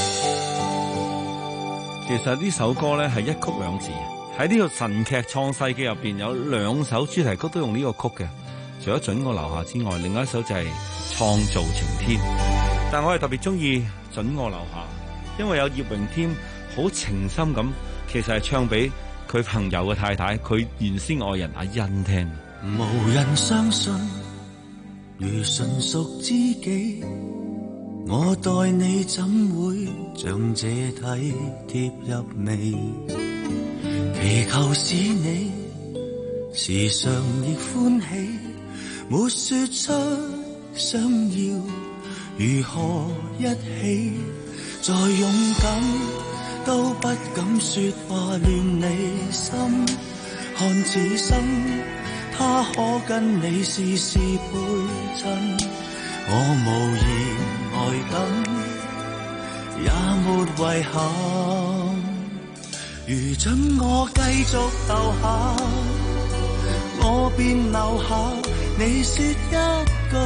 其實呢首歌咧係一曲兩詞，喺呢個神劇創世記入邊有兩首主題曲都用呢個曲嘅。除咗准我留下之外，另外一首就係創造晴天。但我係特別中意准我留下，因為有葉榮添好情深咁，其實係唱俾佢朋友嘅太太，佢原先愛人阿欣聽。 無人相信，如純屬知己，我待你怎會像這體貼入微？祈求使你時常亦歡喜，沒說出想要如何一起，再勇敢都不敢說話亂你心，看此生他可跟你事事配襯，我無言呆等，也沒遺憾。如准我繼續留下，我便留下。你說一句，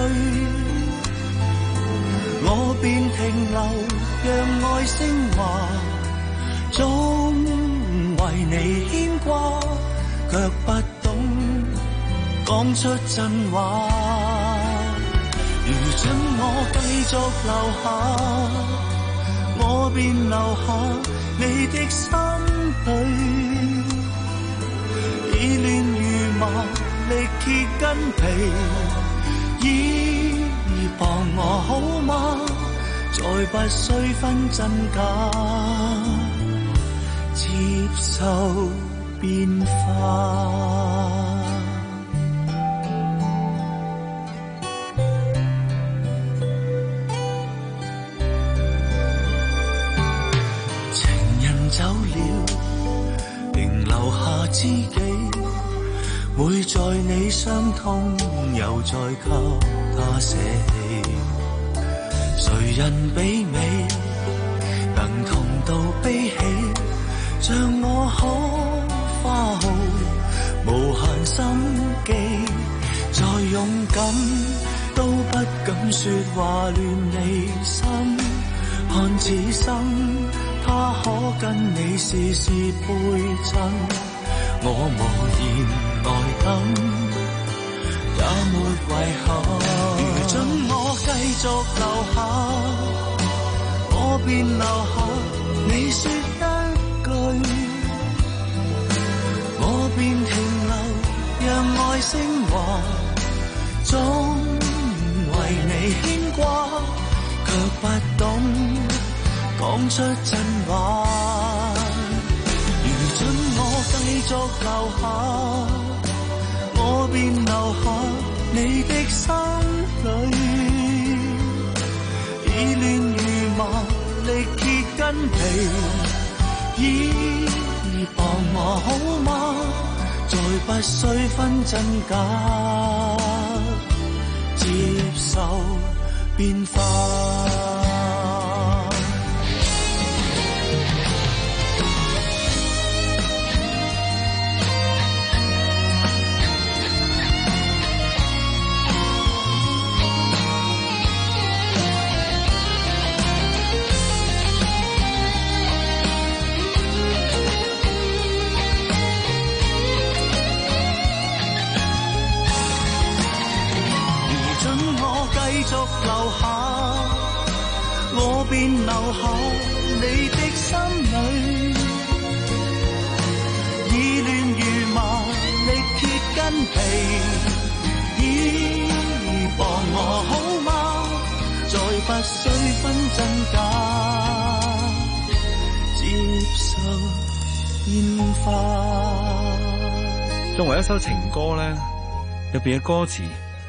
我便停留，讓愛升華。總為你牽掛，卻不懂講出真話。如准我繼續留下，我便留下你的心裏，意亂如麻，力竭筋疲，依傍我好嗎？再不需分真假，接受變化。情人走了，仍留下知己，會在你傷痛又再給他捨棄。誰人比美，能同到悲喜，像我可花耗無限心機，再勇敢都不敢說話亂你心，看此生他可跟你事事配襯，我無言呆等，也沒遺憾。如准我繼續留下，我便留下。你說一句，我便停留，讓愛升華。總為你牽掛，卻不懂講出真話。如准我繼續留下，我便留下你的心裏，意亂如麻，力竭筋疲，依傍我好嗎？再不需分真假，接受變化。繼續留下，我便留下你的心裏，意亂如麻，力竭筋疲，依傍我好嗎？再不需分真假，接受變化。 作為一首情歌咧，入邊嘅歌詞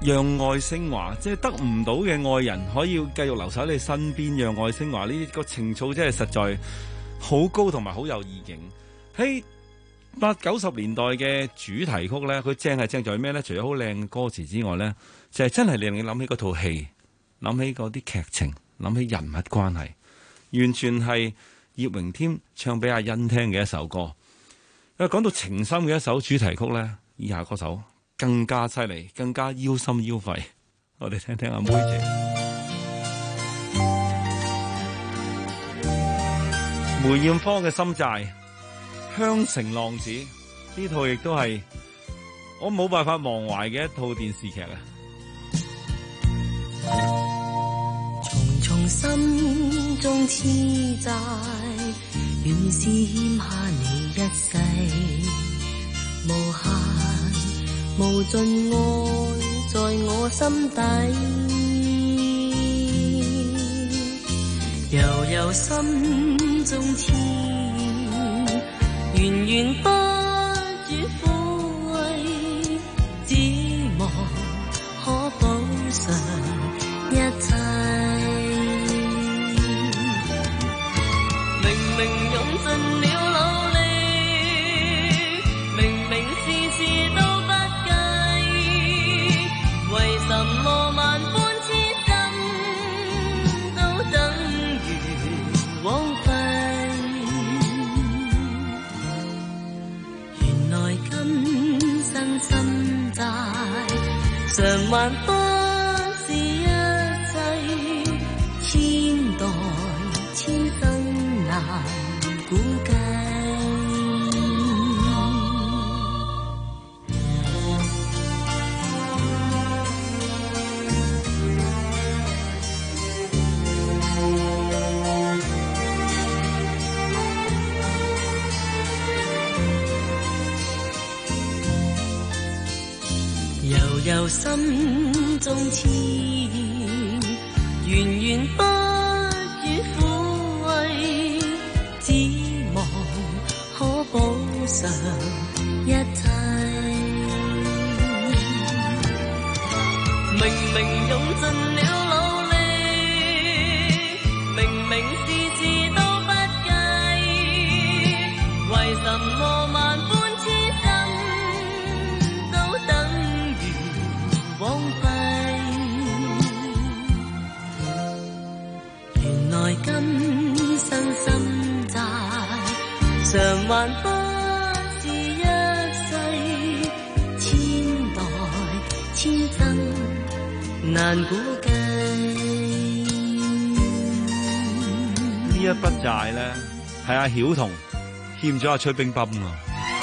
讓愛升華，即係得唔到嘅愛人可以繼續留守喺你身邊，讓愛升華呢啲個情操真係實在好高同埋好有意境。喺八九十年代嘅主題曲咧，佢正係正在咩咧？除咗好靚嘅歌詞之外咧，就係、是、真係令你諗起嗰套戲，諗起嗰啲劇情，諗起人物關係，完全係葉榮添唱俾阿欣聽嘅一首歌。因為講到情深嘅一首主題曲咧，以下嗰首更加犀利，更加腰心腰肺。我哋聽聽阿妹姐梅艷芳嘅《心債》。香城浪子呢套亦都係我冇辦法忘懷嘅一套電視劇啊！ 重重心中痴債，原是欠下你一世，無限無盡愛在我心底，悠悠心中痴，源源不絕撫慰，只望可補償一切。明明用盡了努力，明明事事都不計，為什麼萬般痴心都等於枉費？心債償還不是一世，千代千生難估計。由心中痴，源源不絕撫慰，只望可補償一切。明明用盡了努力，明明事事都不計，為什麼萬般痴心都等枉費？原來今生心債償還不是一世，千代千生難估計。 呢一筆債咧，係阿曉彤欠咗阿崔冰斌啊！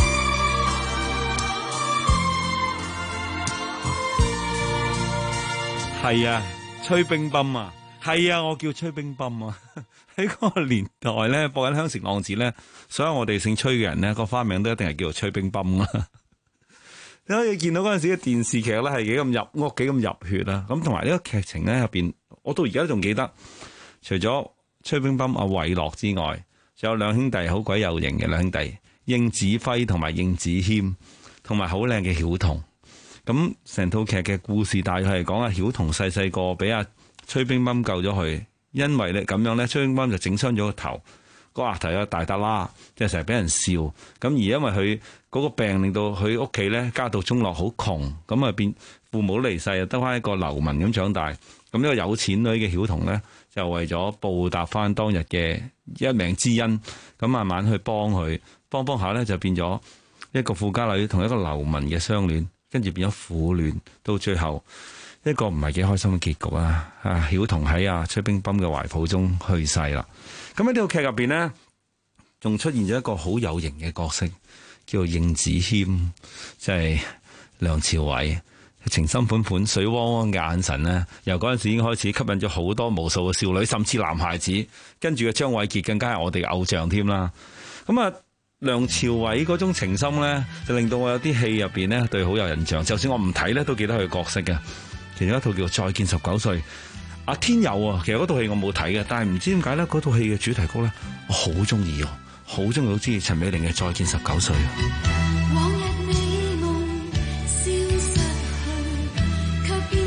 係啊，崔冰斌啊，係啊，我叫崔冰斌啊。喺嗰個年代咧，播緊《香城浪子》咧，所有我哋姓崔嘅人咧，個花名都一定係叫做崔冰斌啦。你可以見到嗰陣時嘅電視劇咧，係幾咁入屋，幾咁入血啊！咁同埋呢個劇情咧入邊，我到而家都仲記得，除咗崔冰斌阿偉樂之外，仲有兩兄弟好鬼有型嘅兩兄弟，應子輝同埋應子謙，同埋好靚嘅曉彤。咁成套劇嘅故事大概係講阿曉彤細細個俾阿崔冰斌救咗佢，因為咧咁樣咧，崔冰斌就整傷咗個頭，個額頭有大笪啦，即係成日俾人笑。咁而因為佢嗰個病令到佢屋企咧家道中落，好窮，咁啊變父母離世，得翻一個流民咁長大。咁呢個有錢女嘅曉彤咧，就為咗報答翻當日嘅一命之恩，咁慢慢去幫佢，幫幫下咧就變咗一個富家女同一個流民嘅相戀。跟住變咗苦戀，到最後一個唔係幾開心嘅結局啊！啊，曉彤喺阿崔冰斌嘅懷抱中去世啦。咁喺呢套劇入邊呢，仲出現咗一個好有型嘅角色，叫做應子謙，即係梁朝偉，情深款款、水汪汪嘅眼神呢，由嗰陣時已經開始吸引咗好多無數嘅少女，甚至男孩子。跟住嘅張偉傑更加係我哋嘅偶像添啦。咁啊〜梁朝偉嗰種情深咧，就令到我有啲戲入邊咧對好有印象。就算我唔睇咧，都記得佢角色嘅。其中一套叫《再見十九歲》，阿天佑啊，其實嗰套戲我冇睇嘅，但係唔知點解咧，嗰套戲嘅主題曲咧，我好中意啊，好中意好中意陳美玲嘅《再見十九歲》。 往日美夢消失去，卻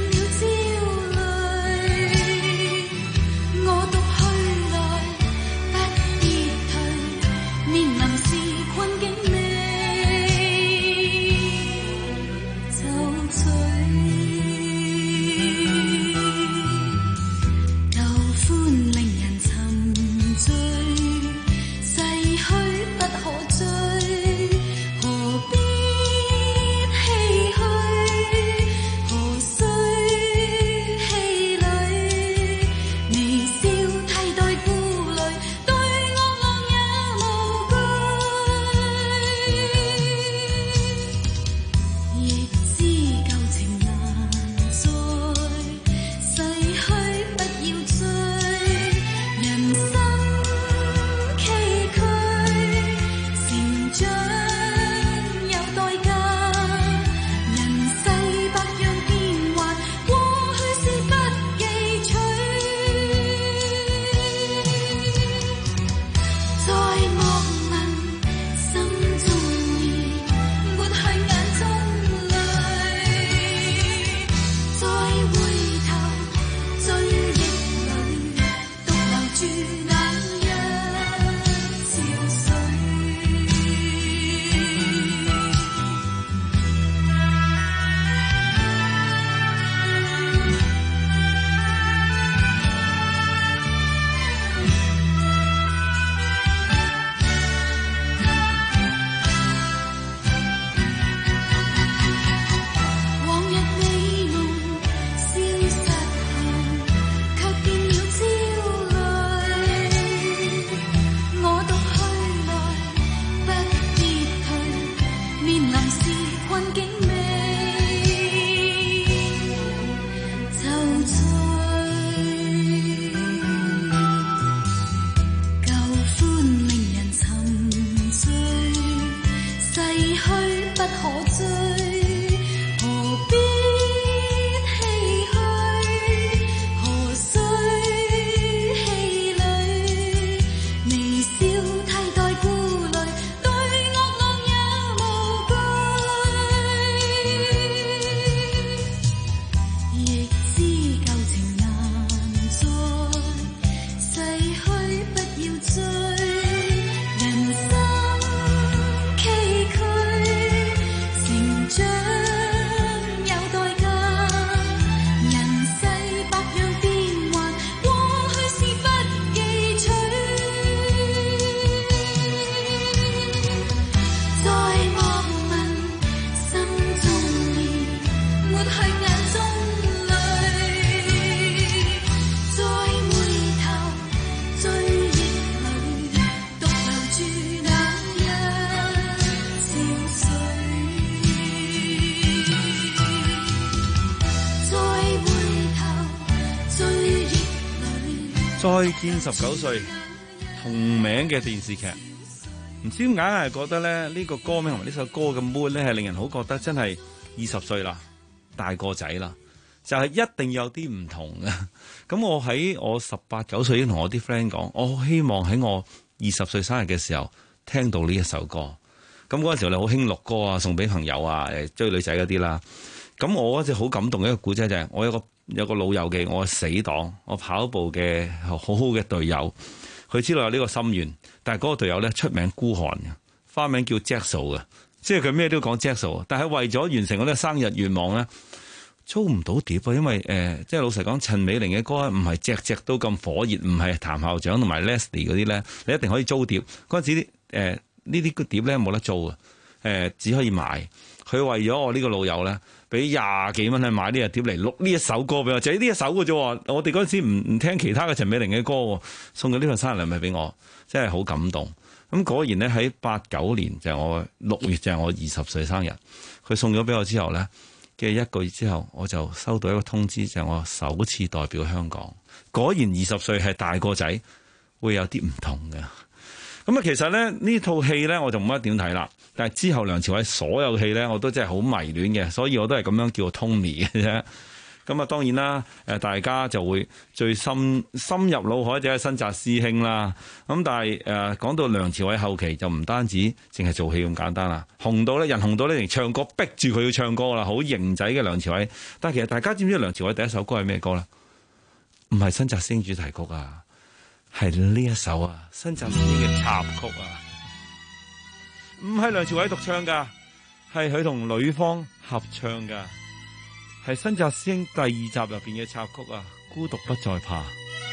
再見十九歲同名嘅電視劇，唔知點解係覺得咧呢個歌名同埋呢首歌嘅 mood 咧係令人好覺得真係二十歲啦，大個仔啦，就係一定有啲唔同嘅。咁我喺我十八九歲已經同我啲 friend 講，我好希望喺我二十歲生日嘅時候聽到呢一首歌。咁嗰陣時候你好興錄歌啊，送俾朋友啊，誒追女仔嗰啲啦。咁我嗰隻好感動嘅一個故仔就係我有個有個老友記，我死黨，我跑步嘅好好嘅隊友，佢知道有呢個心願，但係嗰個隊友咧出名孤寒嘅，花名叫 Jackson 嘅，即係佢咩都講 Jackson。但係為咗完成我啲生日願望咧，租唔到碟啊，因為誒、呃，即係老實講，陳美玲嘅歌唔係隻隻都咁火熱，唔係譚校長同埋 Leslie 嗰啲咧，你一定可以租碟。嗰陣時啲誒呢啲個碟咧冇得租啊，誒、呃、只可以買。佢為咗我呢個老友咧，俾廿幾蚊去買呢隻碟嚟錄呢一首歌俾我，就係呢一首嘅啫。我哋嗰陣時唔唔聽其他嘅陳美玲嘅歌，送咗呢份生日禮物俾我，真係好感動。咁果然咧喺八九年就係我六月就係我二十歲生日，佢送咗俾我之後咧嘅一個月之後，我就收到一個通知，就係我首次代表香港。果然二十歲係大個仔，會有啲唔同嘅。咁啊，其實咧呢套戲咧我就冇乜點睇啦。但係之後梁朝偉所有戲咧，我都真係好迷戀嘅，所以我都係咁樣叫 Tony 嘅啫。咁啊，當然啦，誒大家就會最深深入腦海就係新紮師兄啦。咁但係誒講到梁朝偉後期就唔單止淨係做戲咁簡單啦，紅到咧人紅到咧，連唱歌逼住佢要唱歌啦，好型仔嘅梁朝偉。但係其實大家知唔知梁朝偉第一首歌係咩歌咧？唔係新紮師兄主題曲啊，係呢一首啊，新紮師兄嘅插曲啊。唔係梁朝偉獨唱噶，係佢同呂方合唱噶，係新紮師兄第二集入邊嘅插曲啊！孤獨不再怕。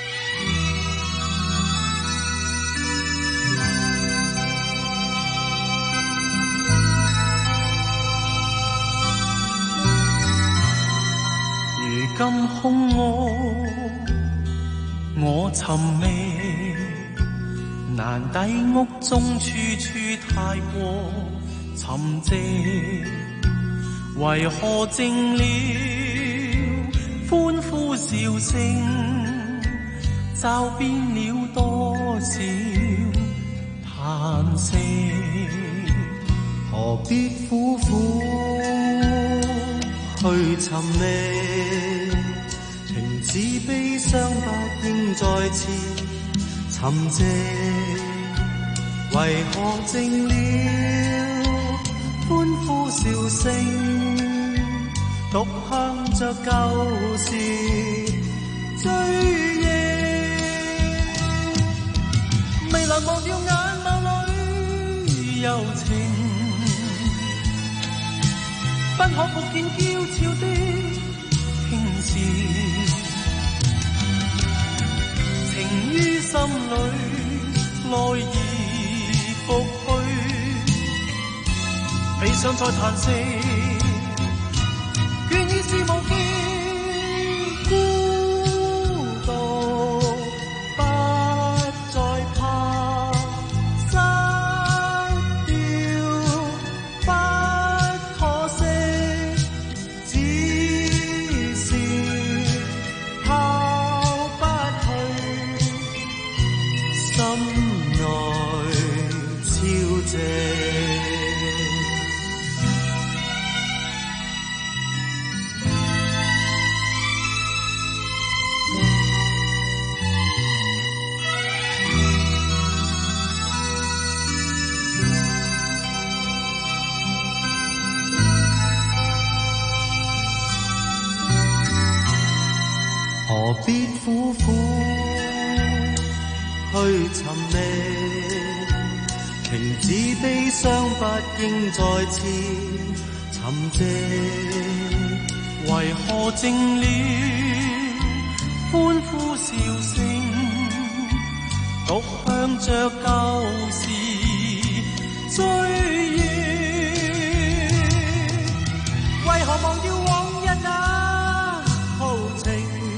如今空屋，我尋覓。難抵屋中處處太過沉寂，為何靜了歡呼笑聲，驟變了多少嘆息？何必苦苦去尋覓，停止悲傷不應再次沉寂，為何靜了歡呼笑聲，獨向着舊時追憶，未能忘掉眼眸裏柔情，不可復見嬌俏的輕視，情於心裏來而復去，悲傷再嘆息，倦已是無見，孤獨不再怕，失掉不可惜，只是拋不去，心內超值。何必苦苦去尋覓，停止悲傷不應再次沉寂，為何靜了歡呼笑聲，獨向着舊時追憶，為何忘掉往日那豪情，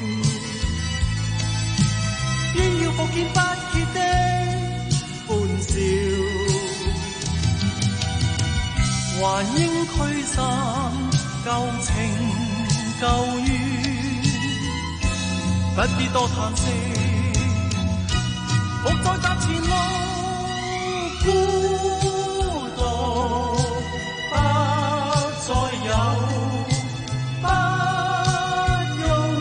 偏要復見不竭的歡笑，還應驅散舊情舊怨，不必多嘆息， 伏在踏前路，孤獨不再有，不用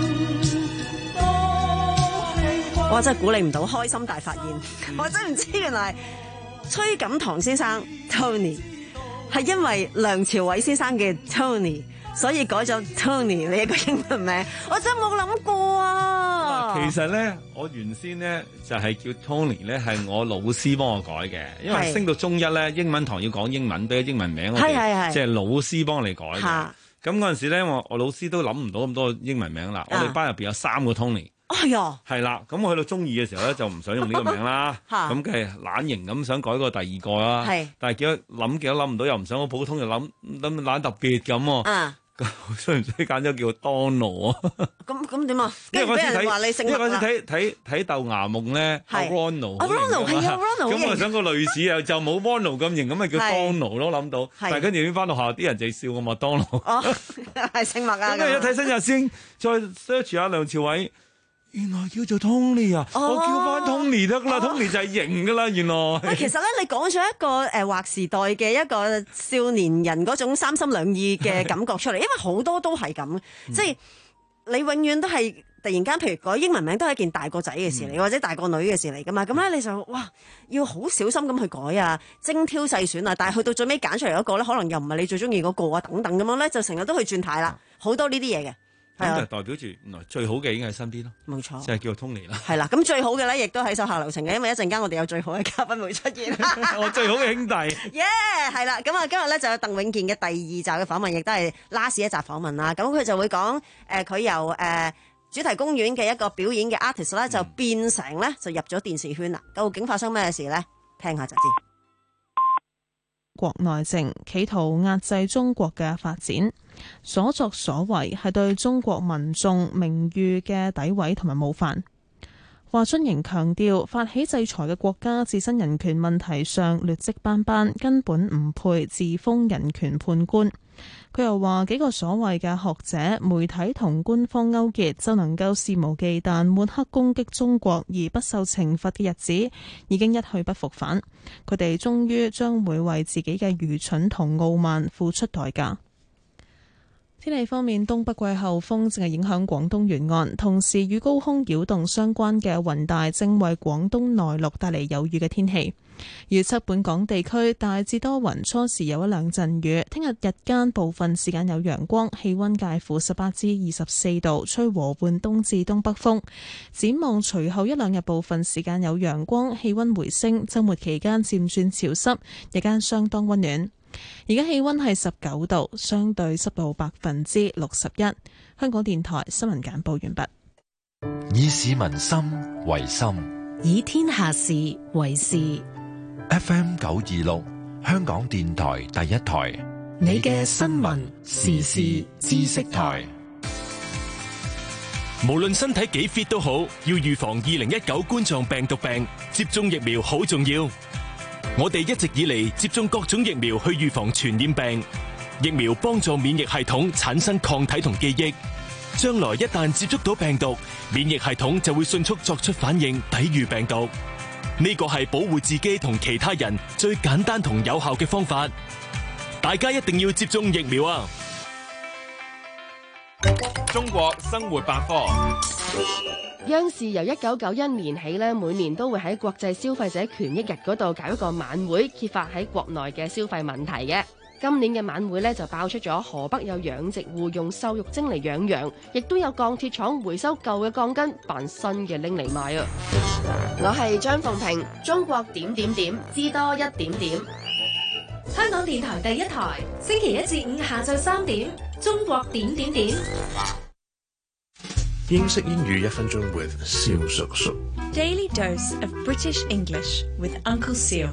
多希望。 我真係估你唔到，開心大發現，我真唔知原來崔錦堂先生 Tony 係因為梁朝偉先生嘅 Tony，所以改咗 Tony 呢一個英文名，我真係冇諗過啊！ 其實咧，我原先咧就係叫 Tony 咧，係我老師幫我改嘅，因為升到中一咧，英文堂要講英文，俾英文名我哋，即係老師幫你改嘅。咁嗰陣時咧，我我老師都諗唔到咁多英文名啦。我哋班入邊有三個 Tony。 哎呀， 係啦，咁我去到中二嘅時候咧，就唔想用呢個名啦，咁梗係懶型咁想改個第二個啦。係，但係幾多諗幾多諗唔到，又唔想好普通，又諗諗懶特別咁喎。啊，需唔需要揀咗叫當勞啊？ 咁咁點啊？跟住俾人話你姓麥啦。因為嗰陣時睇睇睇豆芽夢咧，阿 Ronald，阿 Ronald 係啊 Ronald，咁我想個類似啊，就冇 Ronald 咁型，咁咪叫當勞咯，諗到。但係跟住啲翻到學校啲人就笑我麥當勞。哦，係姓麥啊！ 咁一睇新日先，再 search 下梁朝偉。原來叫做 Tony 啊！哦、我叫翻 Tony 得啦、哦、，Tony 就係型噶啦，原來。 喂，其實咧，你講咗一個誒劃時代嘅一個少年人嗰種三心兩意嘅感覺出嚟，因為好多都係咁，嗯、即係你永遠都係突然間，譬如改英文名都係一件大個仔嘅事嚟，嗯、或者大個女嘅事嚟噶嘛，咁咧你就哇要好小心咁去改啊，精挑細選啊，但係去到最尾揀出嚟嗰個咧，可能又唔係你最中意嗰個啊，等等咁樣咧，就成日都去轉軚啦，好多呢啲嘢嘅。咁就代表住原來最好嘅已經喺身邊咯， 冇錯， 即係叫做 Tony 啦。 係啦，咁最好嘅咧，亦都喺手下留情嘅，因為一陣間我哋有最好嘅嘉賓會出現。 我最好嘅兄弟。 耶，係啦，咁啊，今日咧就有鄧永健嘅第二集嘅訪問，亦都係 last 一集訪問啦。咁佢就會講誒，佢、呃、由誒、呃、主題公園嘅一個表演嘅 artist 咧，就變成咧就入咗電視圈啦。究竟發生咩事咧？聽下就知。 國內政企圖壓制中國嘅發展，所作所為係對中國民眾名譽嘅詆毀同埋冒犯。華春瑩強調，發起制裁嘅國家自身人權問題上劣跡斑斑，根本唔配自封人權判官。佢又話，幾個所謂嘅學者、媒體同官方勾結，就能夠肆無忌憚抹黑攻擊中國而不受懲罰嘅日子已經一去不復返。佢哋終於將會為自己嘅愚蠢同傲慢付出代價。天氣方面，東北季候風正係影響廣東沿岸，同時與高空擾動相關嘅雲帶正為廣東內陸帶嚟有雨嘅天氣。預測本港地區大致多雲，初時有一兩陣雨。聽日日間部分時間有陽光，氣溫介乎十八至二十四度，吹和緩東至東北風。展望隨後一兩日部分時間有陽光，氣溫回升，週末期間漸轉潮濕，日間相當溫暖。而家氣溫係十九度，相對濕度百分之六十一。香港電台新聞簡報完畢。 以市民心為心， 以天下事為事。 F M 九二六，香港電台第一台， 你嘅新聞時事知識台。 無論身體幾 fit 都好，要預防二零一九冠狀病毒病，接種疫苗好重要。我哋一直以嚟接種各種疫苗去預防傳染病，疫苗幫助免疫系統產生抗體同記憶，將來一旦接觸到病毒，免疫系統就會迅速作出反應，抵禦病毒。呢個係保護自己同其他人最簡單同有效嘅方法，大家一定要接種疫苗啊！ 中國生活百科。 央視由一九九一年起咧，每年都會喺國際消費者權益日嗰度搞一個晚會，揭發喺國內嘅消費問題嘅。今年嘅晚會咧就爆出咗河北有養殖戶用瘦肉精嚟養羊，亦都有鋼鐵廠回收舊嘅鋼筋扮新嘅拎嚟賣啊！我係張鳳平，中國點點點，知多一點點。 香港電台第一台，星期一至五下晝三點，中國點點點。 英式英語一分鐘 with 蕭叔叔。 Daily dose of British English with Uncle Seal。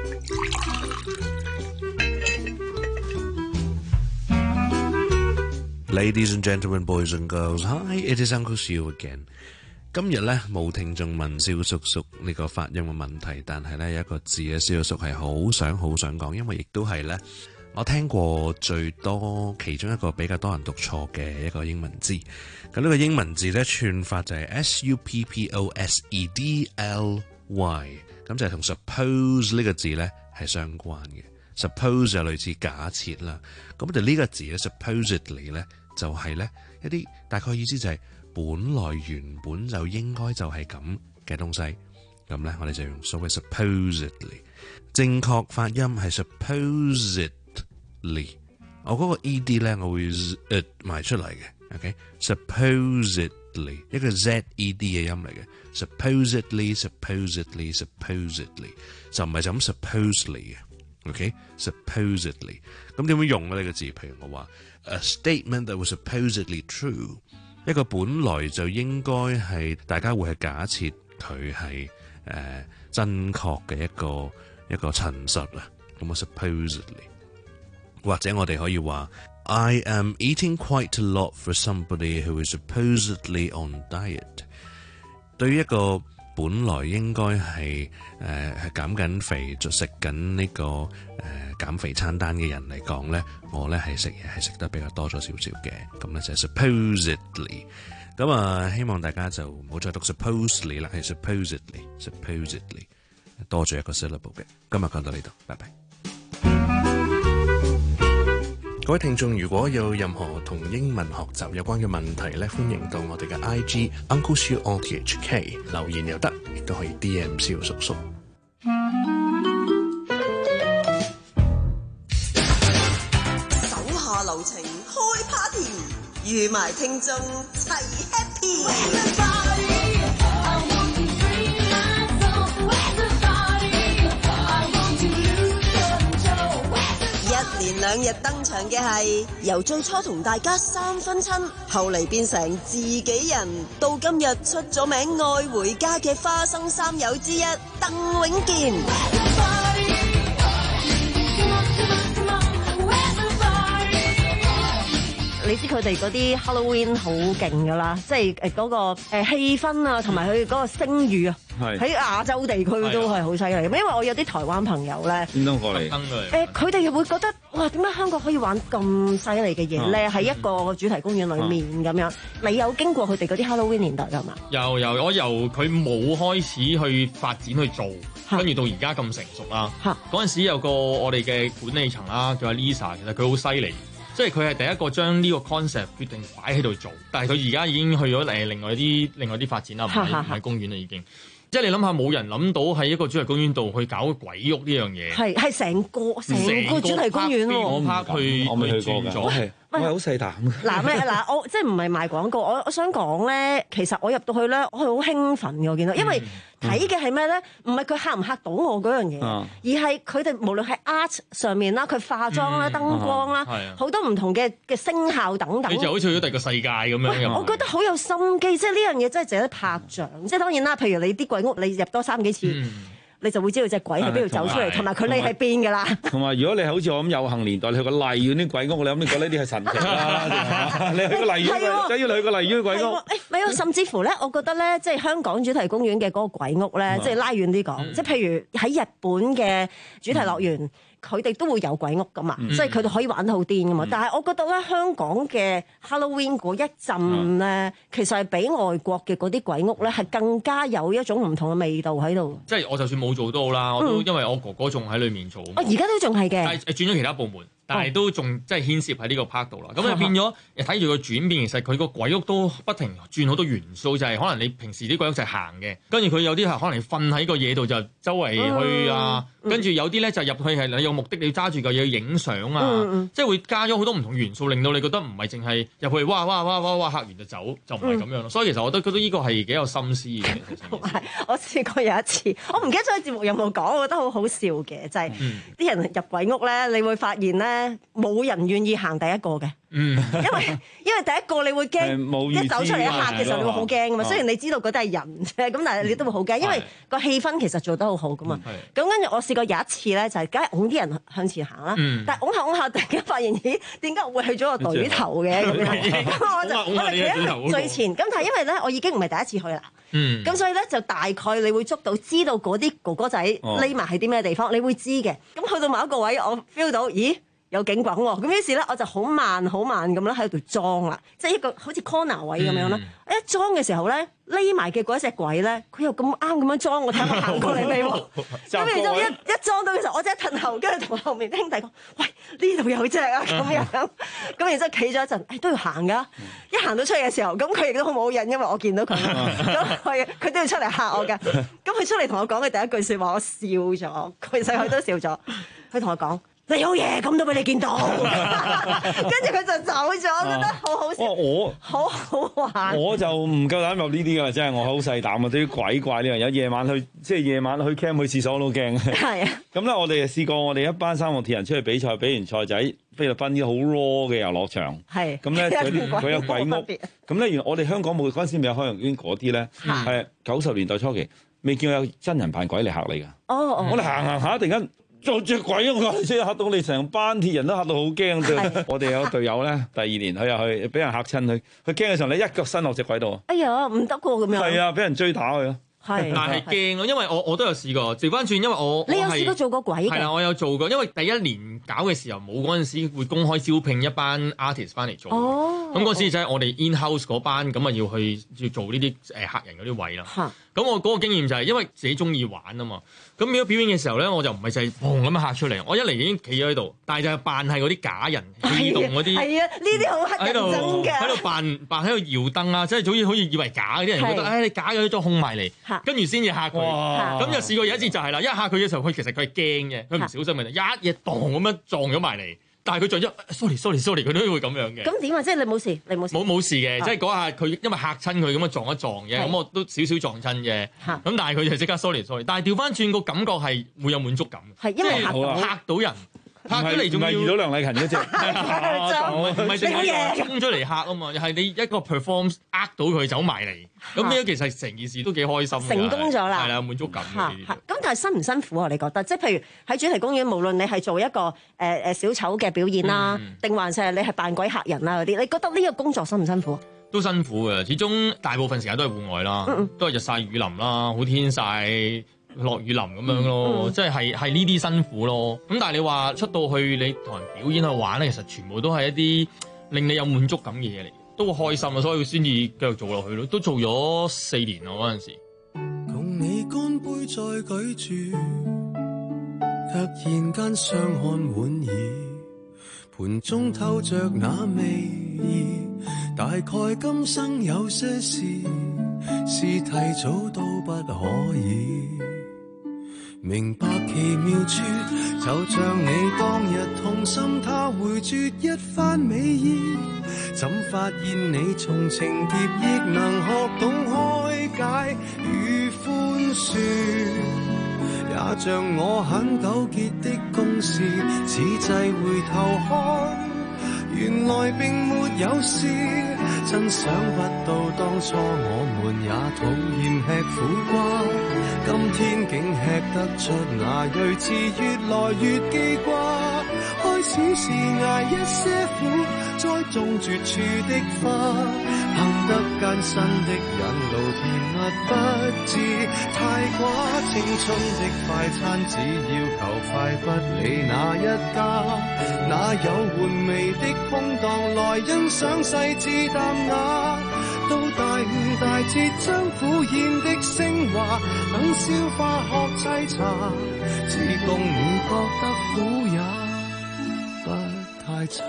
Ladies and gentlemen, boys and girls, hi, it is Uncle Seal again。今日咧冇聽眾問蕭叔叔呢個發音嘅問題，但係咧有一個字咧，蕭叔叔係好想好想講，因為亦都係咧我聽過最多其中一個比較多人讀錯嘅一個英文字。咁呢個英文字咧串法就係 S U P P O S E D L why， 咁就係同 suppose 呢個字咧係相關嘅。suppose 就類似假設啦，咁我哋呢個字咧 supposedly 咧就係咧一啲大概意思就係本來原本就應該就係咁嘅東西，咁咧我哋就用所謂 supposedly， 正確發音係 supposedly， 我嗰個 ed 咧我會誒埋出嚟嘅 ，ok，supposedly 一個 zed 嘅音嚟嘅 ，supposedly supposedly supposedly 就唔係就咁 supposedly 嘅。OK，supposedly， 咁點樣用呢個字？譬如我話 a statement that was supposedly true， 一個本來就應該係大家會係假設佢係誒真確嘅一個一個陳述啦。咁啊 supposedly， 或者我哋可以話 I am eating quite a lot for somebody who is supposedly on diet。對於一個本來應該係誒係減緊肥，就食緊呢個誒、呃、減肥餐單嘅人嚟講咧，我咧係食嘢係食得比較多咗少少嘅，咁咧就係 supposedly。咁啊，希望大家就唔好再讀 supposedly 啦，係 supposedly，supposedly 多咗一個 syllable 嘅。今日講到呢度，拜拜。各位聽眾，如果有任何同英文學習有關嘅問題咧，歡迎到我哋嘅 I G Uncle Siu O T H K 留言又得，亦都可以 D M 蕭叔叔。 手下留情，開 party， 預埋聽眾齊 happy。一連兩日登場嘅係由最初同大家三分親，後嚟變成自己人，到今日出咗名愛回家嘅花生三友之一鄧永健。你知佢哋嗰啲 Halloween 好勁噶啦，即係誒嗰個誒氣氛啊，同埋佢嗰個聲譽啊，喺亞洲地區都係好犀利。因為我有啲台灣朋友咧， 專登過嚟， 誒佢哋又會覺得哇，點解香港可以玩咁犀利嘅嘢咧？喺一個主題公園裏面咁樣，你有經過佢哋嗰啲 Halloween 年代㗎嘛？ 由由我由佢冇開始去發展去做，跟住到而家咁成熟啦。嗰陣時有個我哋嘅管理層啦，叫阿 Lisa，其實佢好犀利。即係佢係第一個將呢個 concept 決定擺喺度做，但係佢而家已經去咗誒另外啲另外啲發展啦，唔係唔係公園啦已經。即係你諗下，冇人諗到喺一個主題公園度去搞鬼屋呢樣嘢，係係成個成個主題公園喎。 我拍去我未去過咗， 係我係好細膽。 嗱咩嗱，我即係唔係賣廣告，我我想講咧，其實我入到去咧，我係好興奮嘅，我見到，因為睇嘅係咩咧？唔係佢嚇唔嚇到我嗰樣嘢，而係佢哋無論係 art 上面啦，佢化妝啦、燈光啦，好多唔同嘅嘅聲效等等。 你就好似去咗第二個世界咁樣。 我覺得好有心機，即係呢樣嘢真係值得拍掌。即係當然啦，譬如你啲鬼屋，你入多三幾次，你就會知道隻鬼喺邊度走出嚟，同埋佢匿喺邊㗎啦。同埋如果你好似我咁有幸年代，你去個荔園啲鬼屋，你諗你覺得呢啲係神奇啦？你去個荔園，梗要你去個荔園鬼屋。誒，唔係啊，甚至乎咧，我覺得咧，即係香港主題公園嘅嗰個鬼屋咧，即係拉遠啲講，即係譬如喺日本嘅主題樂園。佢哋都會有鬼屋噶嘛，嗯、所以佢哋可以玩得好癲噶嘛。嗯、但係我覺得咧，香港嘅 Halloween 嗰一陣咧，嗯、其實係比外國嘅嗰啲鬼屋咧，係更加有一種唔同嘅味道喺度。即係我就算冇做都好啦，我都、嗯、因為我哥哥仲喺裏面做。我而家都仲係嘅，但係轉咗其他部門。但係都仲即係牽涉喺呢個 part 度啦，咁就變咗睇住個轉變，其實佢個鬼屋都不停轉好多元素，就係、是、可能你平時啲鬼屋就係行嘅，跟住佢有啲係可能你瞓喺個嘢度就周圍去啊，跟住、嗯、有啲咧就入去係你有目的，你要揸住嚿嘢去影相啊，嗯、即係會加咗好多唔同元素，令到你覺得唔係淨係入去哇哇哇哇哇嚇完就走，就唔係咁樣咯。嗯、所以其實我都覺得呢個係幾有心思嘅。我試過有一次，我唔記得咗喺節目有冇講，我覺得好好笑嘅，就係、是、啲、嗯、人入鬼屋咧，你會發現咧。冇人願意行第一個嘅，嗯，因為因為第一個你會驚，一走出嚟一嚇嘅時候你會好驚噶嘛。雖然你知道嗰啲係人啫，咁但係你都會好驚，因為個氣氛其實做得好好噶嘛。咁跟住我試過有一次咧，就係梗係擁啲人向前行啦，但係擁下擁下突然間發現，咦，點解我會去咗個隊頭嘅咁樣？咁我就我哋企喺最前，咁但係因為咧，我已經唔係第一次去啦，嗯，咁所以咧就大概你會捉到知道嗰啲哥哥仔匿埋喺啲咩地方，你會知嘅。咁去到某一個位，我 feel 到，咦？ 有警棍喎。咁於是咧，我就好慢好慢咁啦喺度裝啦，即係一個好似 corner 位咁樣啦。 嗯、 一裝嘅時候咧，匿埋嘅嗰隻鬼咧，佢又咁啱咁樣裝，我睇我行過嚟未喎？咁然之後一一裝到嘅時候，我即係褪後，跟住同後面啲兄弟講：喂，呢度有隻啊！咁樣。咁然之後企咗一陣，誒都要行噶。一行到出嚟嘅時候，咁佢亦都好冇癮，因為我見到佢，咁佢佢都要出嚟嚇我㗎。咁佢出嚟同我講嘅第一句説話，我笑咗，佢細佢都笑咗。佢同我講：你好嘢，咁都俾你見到。跟住佢就走咗，我覺得好好笑， 我好好玩。 我就唔夠膽入呢啲㗎啦，真係我好細膽啊！對於鬼怪呢樣嘢，夜晚去即係夜晚去 camp 去廁所都驚。 係啊。咁咧，我哋試過我哋一班三項鐵人出去比賽，比完賽仔菲律賓啲好 raw 嘅遊樂場。係。咁咧佢佢有鬼屋。咁咧原來我哋香港冇嗰陣時未有海洋公園嗰啲咧，係九十年代初期未見有真人扮鬼嚟嚇你㗎。哦哦。我哋行行下，突然間。做隻鬼啊！我即係嚇到你成班鐵人都嚇到好驚。我哋有個隊友咧，第二年佢又去俾人嚇親佢，佢驚嘅時候咧一腳伸落隻鬼度。 哎呀，唔得過咁樣。係啊，俾人追打佢咯。 係，但係驚咯，因為我我都有試過調翻轉，因為我你有試過做過鬼？ 係啦，我有做過，因為第一年搞嘅時候冇嗰陣時會公開招聘一班 artist 翻嚟做。哦，咁嗰時就係我哋 in house 嗰班，咁啊要去要做呢啲誒客人嗰啲位啦。咁我嗰個經驗就係因為自己中意玩啊嘛。咁如果表演嘅時候咧，我就唔係就係砰咁樣嚇出嚟，我一嚟已經企咗喺度，但係就係扮係嗰啲假人氣動嗰啲。係啊，呢啲好乞人憎嘅。喺度扮扮喺度搖燈啊，即係好似好似以為假嗰啲人覺得，唉你假嘅都控埋嚟，跟住先至嚇佢。咁就試過有一次就係啦，一嚇佢嘅時候，佢其實佢係驚嘅，佢唔小心嘅，一嘢盪咁樣撞咗埋嚟。但係佢就一 sorry sorry sorry，佢都會咁樣嘅。咁點啊？即係你冇事，你冇事。冇冇事嘅，即係嗰下佢因為嚇親佢咁啊撞一撞嘅，咁我都少少撞親嘅。咁但係佢就即刻 sorry sorry，但係調翻轉個感覺係會有滿足感。係因為嚇到嚇到人。拍咗嚟仲要遇到梁麗琴嗰隻，唔係淨係衝出嚟嚇啊嘛，係你一個 performance 呃到佢走埋嚟，咁呢其實成件事都幾開心，成功咗啦，係啦，滿足感。咁但係辛唔辛苦啊？你覺得？即係譬如喺主題公園，無論你係做一個誒誒小丑嘅表演啦，定還是係你係扮鬼嚇人啦嗰啲，你覺得呢個工作辛唔辛苦？都辛苦嘅，始終大部分時間都係戶外啦，都係日曬雨淋啦，好天曬。落雨淋咁樣咯，嗯、即係係係呢啲辛苦咯。咁但係你話出到去你同人表演去玩咧，其實全部都係一啲令你有滿足感嘅嘢嚟，都會開心啊，所以先至繼續做落去咯。都做咗四年咯嗰陣時。 共你乾杯再舉住，突然間相看莞爾，盤中透着那味意，大概今生有些事是提早都不可以。明白奇妙處，就像你當日痛心他回絕一番美意，怎發現你從情劫亦能學懂開解與寬恕，也像我很糾結的公事，此際回頭看原來並沒有事，真想不到當初我們也討厭吃苦瓜，今天竟吃得出那睿智，越來越記掛。開始是捱一些苦，栽種絕處的花，幸得艱辛的引路，甜蜜不知太寡。青春的快餐只要求快，不理哪一家，哪有玩味的空檔來欣賞細緻淡雅。到大悟大徹將苦厭的升華，等消化學沏茶，只供你覺得苦也不太差。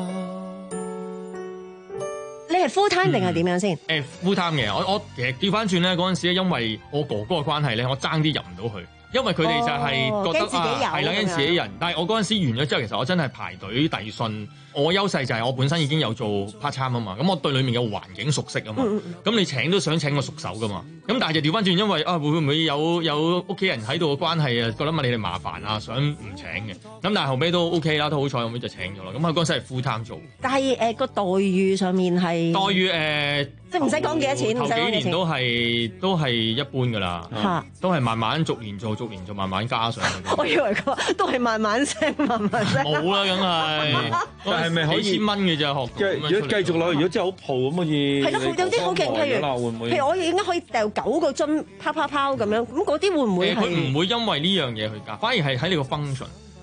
你係 full time 定係點樣先？ 誒 full time 嘅，我我其實調翻轉咧嗰陣時咧，因為我哥哥嘅關係咧，我爭啲入唔到去。因為佢哋就係覺得、哦、啊，係啦，驚自己人。但係我嗰陣時完咗之後，其實我真係排隊遞信。我優勢就係我本身已經有做 part time 啊嘛，咁我對裡面嘅環境熟悉啊嘛。咁、嗯、你請都想請個熟手噶嘛。咁但係就調翻轉，因為啊會唔會有有屋企人喺度嘅關係啊，覺得問你哋麻煩啊，想唔請嘅。咁但係後尾都 OK 啦，都好彩後尾就請咗啦。咁佢嗰陣時係 full time 做。但係誒個待遇上面係待遇誒。呃即係唔使講幾多錢，頭幾年都係都係一般㗎啦，嗯、都係慢慢逐年做，逐年做，慢慢加上去。我以為佢都係慢慢升，慢慢升。冇啦，梗係。但係咪可以幾千蚊嘅啫學？如果繼續落去，如果真係好蒲咁好似係咯，有啲好勁，譬如譬如我應該可以掉九個樽，拋拋拋咁樣，咁嗰啲會唔會係？佢唔會因為呢樣嘢去加，反而係喺你個 function。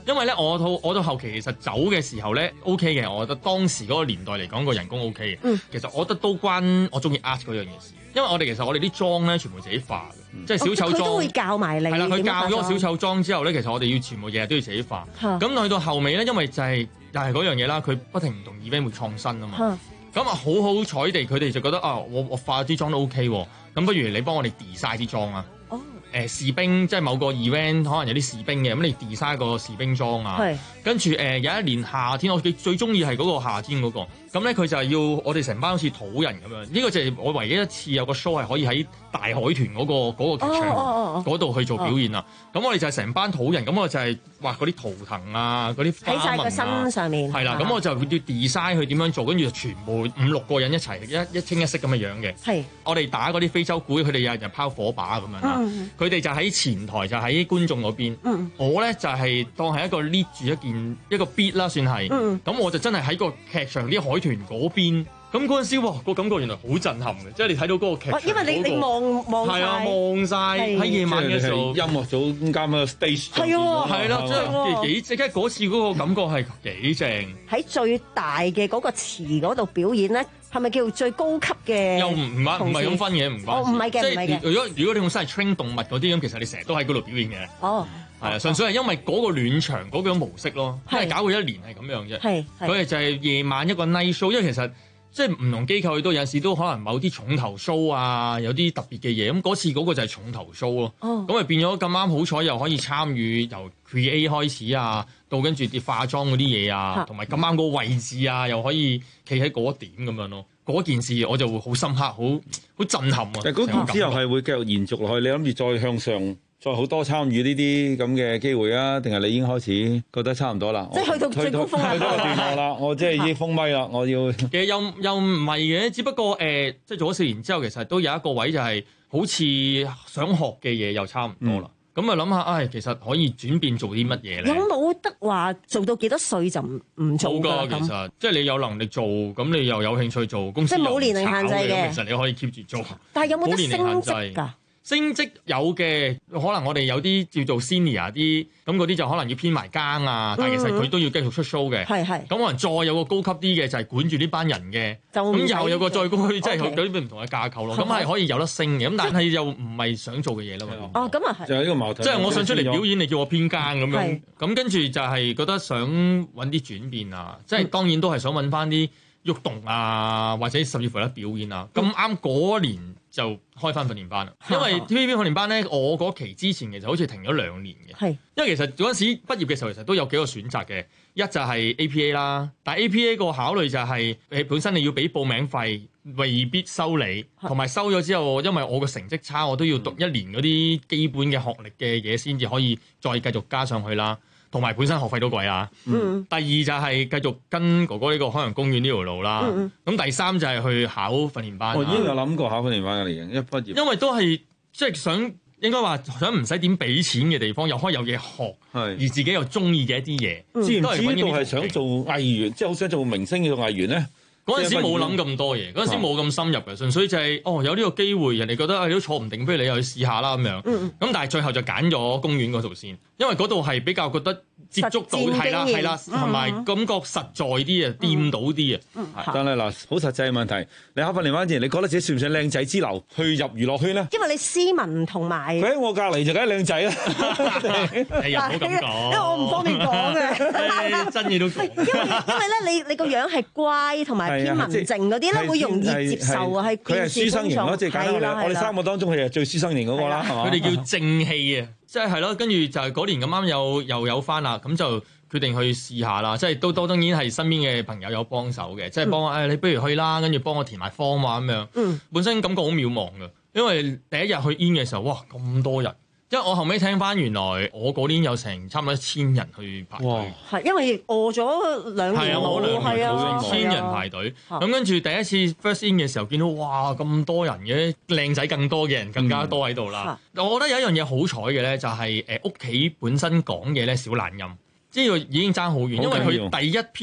因為咧我到我到後期其實走嘅時候咧 OK 嘅，我覺得當時嗰個年代嚟講個人工 OK 嘅。 嗯、 其實我覺得都關我中意 art 嗰樣嘢事，因為我哋其實我哋啲妝咧全部自己化嘅，嗯、即係小丑妝。佢、哦、都會教埋你。係啦，佢教咗個小丑妝之後咧，其實我哋要全部日日都要自己化。咁去、嗯、到後尾咧，因為就係、是、又係嗰樣嘢啦，佢不停唔同 event 會創新啊嘛。咁啊、嗯，好好彩地，佢哋就覺得啊，我我化啲妝都 OK 喎，咁不如你幫我哋 design 啲妝啊。哦。誒、呃、士兵即係某個 event 可能有啲士兵嘅，咁你 design 個士兵裝啊，跟住誒有一年夏天，我最最中意係嗰個夏天嗰、嗰個，咁咧佢就係要我哋成班好似土人咁樣，呢、呢個就係我唯一一次有個 show 係可以喺大海豚嗰、嗰個嗰、嗰個劇場嗰度去做表演啊，咁、哦哦、我哋就係成班土人，咁我就係畫嗰啲圖騰啊，嗰啲花紋啊，喺曬個身上面，係啦，咁我就要 design 佢點樣做，跟住就全部五六個人一齊一一清一色咁嘅樣嘅，係我哋打嗰啲非洲鼓，佢哋有人拋火把咁樣啦。嗯佢哋就喺前台，就喺觀眾嗰邊。嗯、我咧就係、是、當係一個 lead 住一件一個 beat 啦，算係。咁、嗯、我就真係喺個劇場啲海豚嗰邊。咁嗰陣時，哇，個感覺原來好震撼嘅，即係你睇到嗰個劇場、那個。因為你你望望係啊，望晒喺夜晚嘅時候，音樂組監嘅 stage。係喎，係啦，即係幾即係嗰次嗰個感覺係幾正。喺最大嘅嗰個池嗰度表演咧。係咪叫最高級嘅？又唔唔係唔係咁分嘅，唔關。哦，唔係嘅，唔係嘅。如果如果你用真係 train 動物嗰啲咁，其實你成日都喺嗰度表演嘅。哦，係啊，純粹係因為嗰個暖場嗰種模式咯，因為搞過一年係咁樣啫。係，佢哋就係夜晚一個 night show，因為其實即係唔同機構都有時都可能某啲重頭 show 啊，有啲特別嘅嘢。咁嗰次嗰個就係重頭 show 咯。哦，咁咪變咗咁啱好彩，又可以參與由 create 開始啊。到跟住啲化妝嗰啲嘢啊，同埋咁啱個位置啊，又可以企喺嗰一點咁樣咯。嗰件事我就會好深刻，好好震撼啊！ 但係嗰件之後係會繼續延續落去，你諗住再向上，再好多參與呢啲咁嘅機會啊？定係你已經開始覺得差唔多啦？即係去到最高峰去到個段落啦，我即係已經封咪啦，我要。其實又又唔係嘅，只不過誒、呃，即係做咗四年之後，其實都有一個位就係好似想學嘅嘢又差唔多啦。嗯咁啊諗下，唉，其實可以轉變做啲乜嘢咧？有冇得話做到幾多歲就唔唔做㗎？ 嗯、 其實即係你有能力做，咁你又有興趣做，公司即係冇年齡限制嘅。其實你可以 keep 住做。但係有冇得升職㗎？升職有嘅，可能我哋有啲叫做 senior 啲，咁嗰啲就可能要編埋更啊，但係其實佢都要繼續出 show 嘅。係係、嗯。咁可能再有個高級啲嘅，就係管住呢班人嘅。咁又有個再高級，即係有啲唔同嘅架構咯。咁係可以有得升嘅，咁但係又唔係想做嘅嘢咯。哦，咁啊係。就係呢個矛盾。即係我想出嚟表演，你叫我編更咁樣，咁跟住就係覺得想揾啲轉變啊，即係當然都係想揾翻啲喐動啊，或者甚至乎咧表演啊。咁啱嗰年就開翻訓練班啦，因為 T V B 訓練班咧，我嗰期之前其實好似停咗兩年嘅，係因為其實嗰陣時畢業嘅時候，其實都有幾個選擇嘅，一就係 A P A 啦，但係 A P A 個考慮就係誒本身你要俾報名費，未必收你，同埋收咗之後，因為我個成績差，我都要讀一年嗰啲基本嘅學歷嘅嘢先至可以再繼續加上去啦。同埋本身學費都貴啦。嗯、第二就係繼續跟哥哥呢個海洋公園呢條路啦。咁、嗯、第三就係去考訓練班。我已經有諗過考訓練班嘅嚟嘅，一畢業。因為都係即係想應該話想唔使點俾錢嘅地方，又可以有嘢學，是而自己又中意嘅一啲嘢。嗯、知唔知道係想做藝員，即係好想做明星嘅藝員咧？嗰陣時冇諗咁多嘢，嗰陣時冇咁深入嘅，純粹就係、是、哦有呢個機會，人哋覺得你都坐唔定，不如你又去試下啦咁樣。咁、嗯、但係最後就揀咗公園嗰度先，因為嗰度係比較覺得接觸到係啦係啦，同埋感覺實在啲啊，掂到啲啊。但係嗱，好實際嘅問題，你考訓練班之前，你覺得自己算唔算靚仔之流去入娛樂圈咧？因為你斯文同埋佢喺我隔離就梗係靚仔啦。你又唔好咁講，因為我唔方便講嘅。真嘢都講。因為因為咧，你你個樣係乖同埋偏文靜嗰啲咧，會容易接受啊。係佢係書生型咯，即係簡單。我哋三個當中，佢係最書生型嗰個啦，係嘛？佢哋叫正氣啊。即係係咯，跟住就係嗰年咁啱有又有翻啦，咁就決定去試下啦。即係都都當然係身邊嘅朋友有幫手嘅，即係幫我誒、哎，你不如去啦，跟住幫我填埋 form 啊咁樣。嗯，本身感覺好渺茫㗎，因為第一日去 in 嘅時候，哇咁多人。因為我後尾聽翻，原來我嗰年有成差唔多一千人去排隊。係因為餓咗兩年，係啊，千人排隊。咁跟住第一次 first in 嘅時候，見到哇咁多人嘅，靚仔更多嘅人更加多喺度啦。嗯、我覺得有一樣嘢好彩嘅咧，就係誒屋企本身講嘢咧少懶音，即係已經爭好遠。因為佢第一篇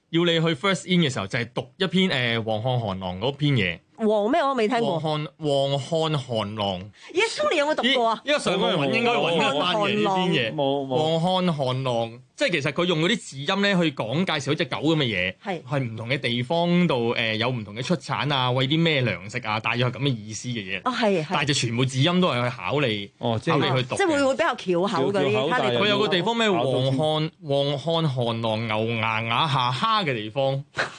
要你去 first in 嘅時候，就係、是、讀一篇誒黃漢韓郎嗰篇嘢。 黃咩？我未聽過。 黃漢黃漢韓郎。 咦 Tony 有冇讀過啊？ 依家上網揾應該揾得翻嘅呢篇嘢。 冇冇。 黃漢韓郎，即係其實佢用嗰啲字音咧去講介紹一隻狗咁嘅嘢，係係唔同嘅地方度誒、呃、有唔同嘅出產啊，餵啲咩糧食啊，大約係咁嘅意思嘅嘢。 哦，係。 但係就全部字音都係去考你， 哦， 考你去讀。 即係會唔會比較翹口嗰啲？ 佢有個地方咩黃漢黃漢韓郎牛牙雅下蝦嘅地方。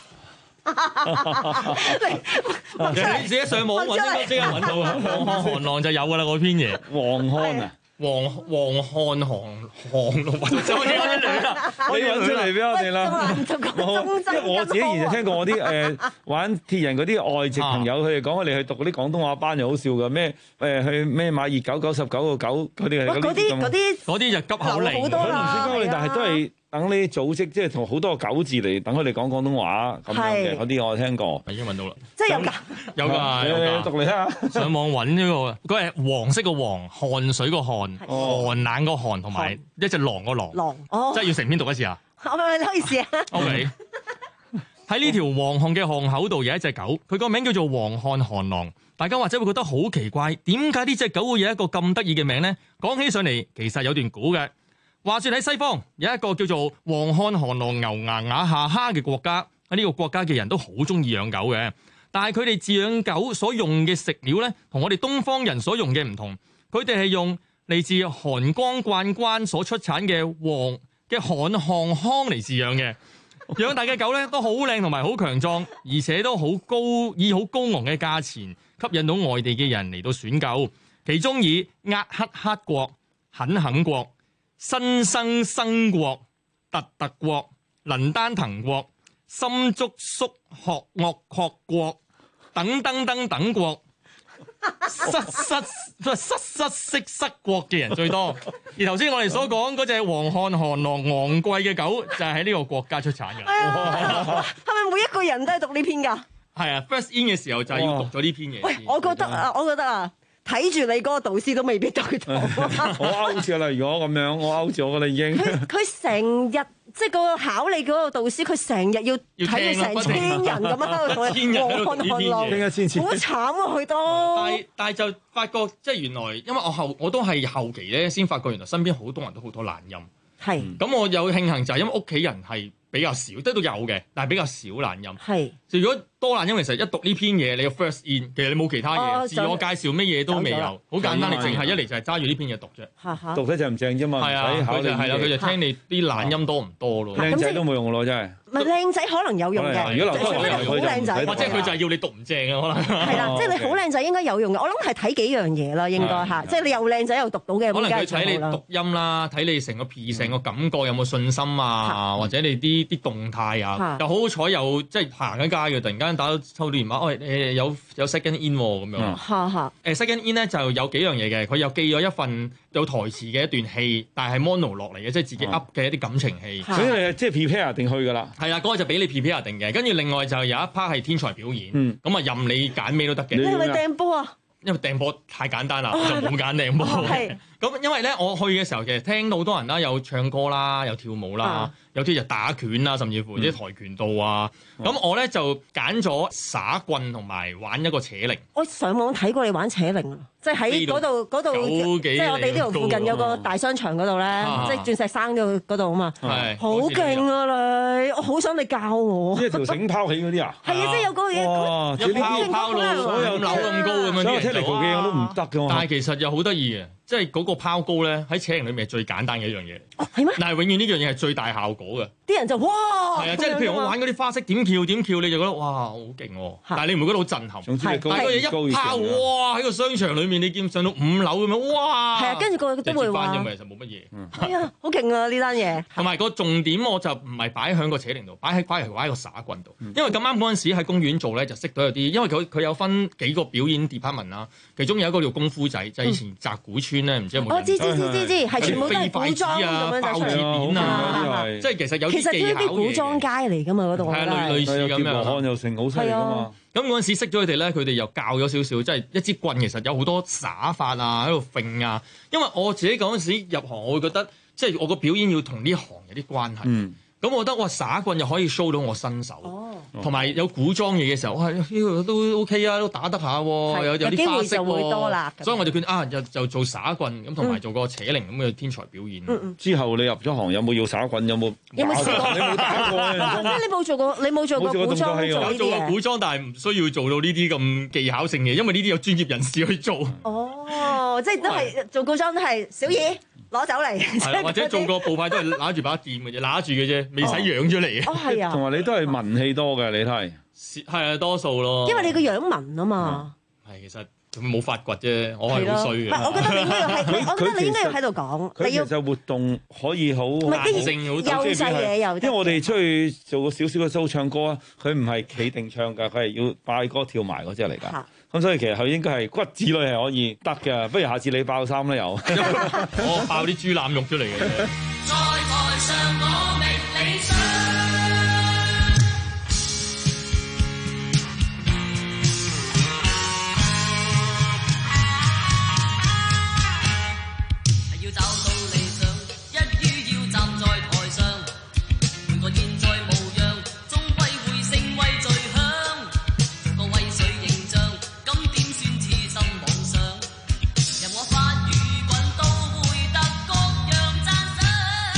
你自己上網揾應該即刻揾到啊！黃漢韓郎就有噶啦嗰篇嘢。 黃漢啊， 黃黃漢韓韓咯，揾咗幾多女啦？ 你揾出嚟俾我哋啦！因為我自己以前聽過我啲誒玩鐵人嗰啲外籍朋友，佢哋講佢哋去讀嗰啲廣東話班就好笑噶，咩誒去咩買熱狗九十九個九嗰啲係嗰啲嗰啲嗰啲就急口令， 佢唔算急口令，但係都係。等呢啲組織即係同好多個狗字嚟等佢哋講廣東話咁樣嘅嗰啲我聽過， 已經揾到啦。 即係有㗎， 有㗎，有㗎。 讀嚟聽下。 上網揾呢個，嗰係黃色個黃，汗水個汗，寒冷個寒，同埋一隻狼個狼。 狼，哦， 即係要成篇讀一次啊！ 我咪咪可以試啊。 OK。喺呢條黃漢嘅巷口度有一隻狗，佢個名叫做黃漢韓郎。大家或者會覺得好奇怪，點解呢隻狗會有一個咁得意嘅名咧？講起上嚟，其實有段古嘅。話說喺西方有一個叫做黃漢韓郎牛牙雅下蝦嘅國家，喺呢個國家嘅人都好中意養狗嘅，但係佢哋飼養狗所用嘅食料咧，同我哋東方人所用嘅唔同，佢哋係用嚟自韓江灌關所出產嘅黃嘅漢漢腔嚟飼養嘅。養大嘅狗咧都好靚同埋好強壯，而且都好高，以好高昂嘅價錢吸引到外地嘅人嚟到選購，其中以壓克克國、肯肯國、新生生國、特特國、能丹騰國、深足宿學岳確國等等等等國，失失失失色失國嘅人最多。而頭先我哋所講嗰隻黃漢韓郎昂貴嘅狗，就係喺呢個國家出產嘅。 係咪每一個人都係讀呢篇㗎？ 係啊 ，first in 嘅時候就係要讀咗呢篇嘢。 喂，我覺得啊，我覺得啊。睇住你嗰個導師都未必對到。 我勾住啦，如果咁樣，我勾住我啦已經。佢佢成日即係個考你嗰個導師，佢成日要睇住成千人咁樣喺度同你黃漢韓郎，好慘啊！佢都。 但係但係就發覺即係原來，因為我後我都係後期咧先發覺，原來身邊好多人都好多懶音。 係。 咁我有慶幸就係因為屋企人係比較少，都都有嘅，但係比較少懶音。 係。 如果多懶音，其實一讀呢篇嘢，你個 first in，其實你冇其他嘢，自我介紹乜嘢都未有，好簡單，你淨係一嚟就係揸住呢篇嘢讀啫。 讀得正唔正啫嘛？ 係啊，佢就係啦，佢就聽你啲懶音多唔多咯。 靚仔都冇用咯，真係。 唔係靚仔可能有用嘅， 如果除非你好靚仔， 或者佢就係要你讀唔正啊，可能。 係啦，即係你好靚仔應該有用嘅。我諗係睇幾樣嘢啦，應該嚇，即係你又靚仔又讀到嘅， 可能佢睇你讀讀音啦，睇你成個 P 成個感覺有冇信心啊，或者你啲啲動態啊，又好好彩又即係行緊街嘅，突然間打到抽電話，喂誒有有 second in 咁樣。 嚇嚇誒 second in 咧就有幾樣嘢嘅，佢又寄咗一份有台詞嘅一段戲，但係 mono 落嚟嘅，即係自己 up 嘅一啲感情戲。 所以你即係 prepare 定去㗎啦。 係啦，嗰個就俾你 prepare 定嘅，跟住另外就有一 part 係天才表演，咁啊任你揀咩都得嘅。 你係咪掟波啊？ 因為掟波太簡單啦，我就冇揀掟波。咁因為咧，我去嘅時候其實聽到好多人啦，有唱歌啦，有跳舞啦，有啲就打拳啦，甚至乎啲跆拳道啊。咁我咧就揀咗耍棍同埋玩一個扯鈴。 我上網睇過你玩扯鈴啊，即係喺嗰度嗰度，即係我哋呢度附近有個大商場嗰度咧，即係鑽石山嗰度啊嘛。係，好勁啊你！我好想你教我。 即係條繩拋起嗰啲啊？ 係啊，即係有個嘢， 一拋拋到所有樓咁高咁樣啲人做啊！ 都唔得㗎。 但係其實又好得意嘅。即係嗰個拋高咧，喺扯鈴裏面係最簡單嘅一樣嘢。 哦，係咩？ 但係永遠呢樣嘢係最大效果嘅。 啲人就哇！ 係啊，即係譬如我玩嗰啲花式點跳點跳，你就覺得哇好勁喎。但係你唔會覺得好震撼。 總之你高但係嗰嘢一拋，哇喺個商場裏面，你見上到五樓咁樣，哇！ 係啊，跟住個個都會話。 因為其實冇乜嘢。 係啊，好勁啊呢單嘢。 同埋個重點我就唔係擺喺個扯鈴度，擺喺擺喺擺喺個耍棍度。因為咁啱嗰陣時喺公園做咧，就識到有啲，因為佢佢有分幾個表演 department 啦，其中有一個叫功夫仔，就係以前澤鼓村咧，唔知有冇？ 知知知知知，係全部都係古裝咁樣就出嚟啊！即係其實有啲技巧嘅。 其實都係啲古裝街嚟㗎嘛，嗰度係類類似咁樣。 羅漢又成好犀利㗎嘛。 咁嗰陣時識咗佢哋咧，佢哋又教咗少少，即係一支棍其實有好多耍法啊，喺度揈啊。因為我自己嗰陣時入行，我會覺得即係我個表演要同呢行有啲關係。咁、嗯、 咁我覺得哇耍棍又可以 show 到我身手，同埋、哦、有古裝嘢嘅時候，哇呢個都 OK 啊，都打得下喎，有有啲花式喎，所以我就決定啊就就做耍棍咁，同埋做個扯鈴咁嘅天才表演。 嗯嗯、 之後你入咗行有冇要耍棍？有冇？ 有冇試過？ 你冇打過啊？ 即係你冇做過，你冇做過古裝做呢啲嘢。 做過古裝，但係唔需要做到呢啲咁技巧性嘅，因為呢啲有專業人士去做。 哦，即係都係做古裝都係小嘢。攞走嚟， 係或者做個步派都係揦住把劍嘅啫，揦住嘅啫，未使養出嚟嘅。 哦，係啊， 同埋你都係文氣多嘅，你都係係啊，多數咯。 因為你個樣文啊嘛。 係，其實佢冇發掘啫，我係好衰嘅。 唔係，我覺得你應該要係，我覺得你應該要喺度講。 佢其實活動可以好彈性，好多嘢又。因為我哋出去做個少少嘅 show 唱歌啊，佢唔係企定唱㗎，佢係要拜歌跳埋嗰隻嚟㗎。咁所以其實佢應該係骨子裏係可以得嘅，不如下次你爆衫啦又， 我爆啲豬腩肉出嚟嘅。在台上我覓理想，係要找到理想，一於要站在台上，換個現在模樣，終歸會成為最響，個威水形象。咁點算痴心妄想？任我發語滾都會得各樣讚賞。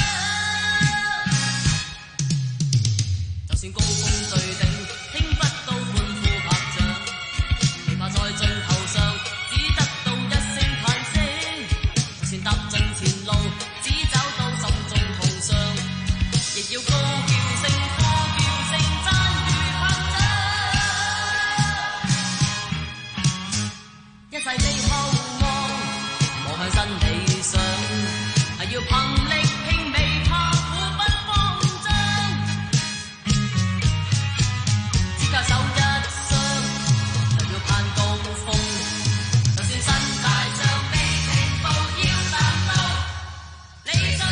就算高峰最頂，聽不到歡呼拍掌，琵琶在盡頭上，只得到一聲嘆息。就算踏盡前路，只找到心中痛傷，亦要高叫聲、呼叫聲、讚譽拍掌。一切的渴望，望向新理想，係要憑力拼未怕苦不慌張，只靠手一雙，就要攀高峰，就算新大象未停步，要達到理想。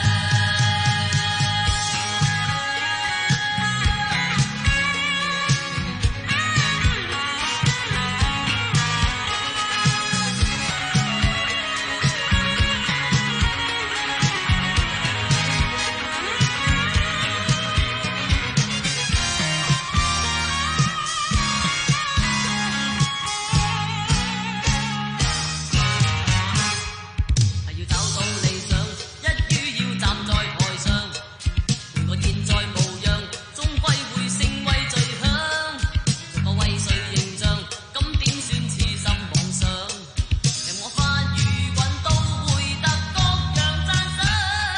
係要找到理想，一於要站在台上，換個現在模樣，終歸會成為最響，做個威水形象，咁點算痴心妄想？任我發語滾都會得各樣讚賞。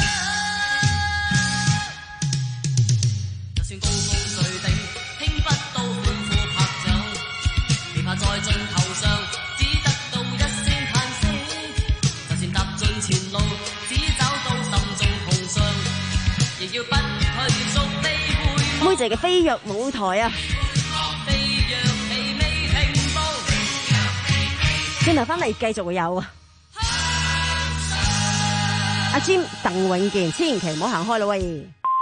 就算高峰最頂，聽不到歡呼拍掌，琵琶在盡頭上，只得到一聲嘆息。就算踏盡前路，只找到心中痛傷，亦要不退縮，未會妹仔嘅飛躍舞台啊！ 飛躍期未停步。 轉頭翻嚟繼續會有啊！阿 Jim 鄧永健，千祈唔好行開啦喂！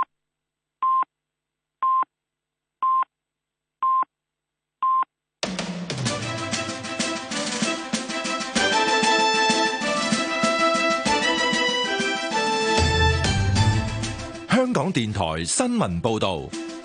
香港電台新聞報道，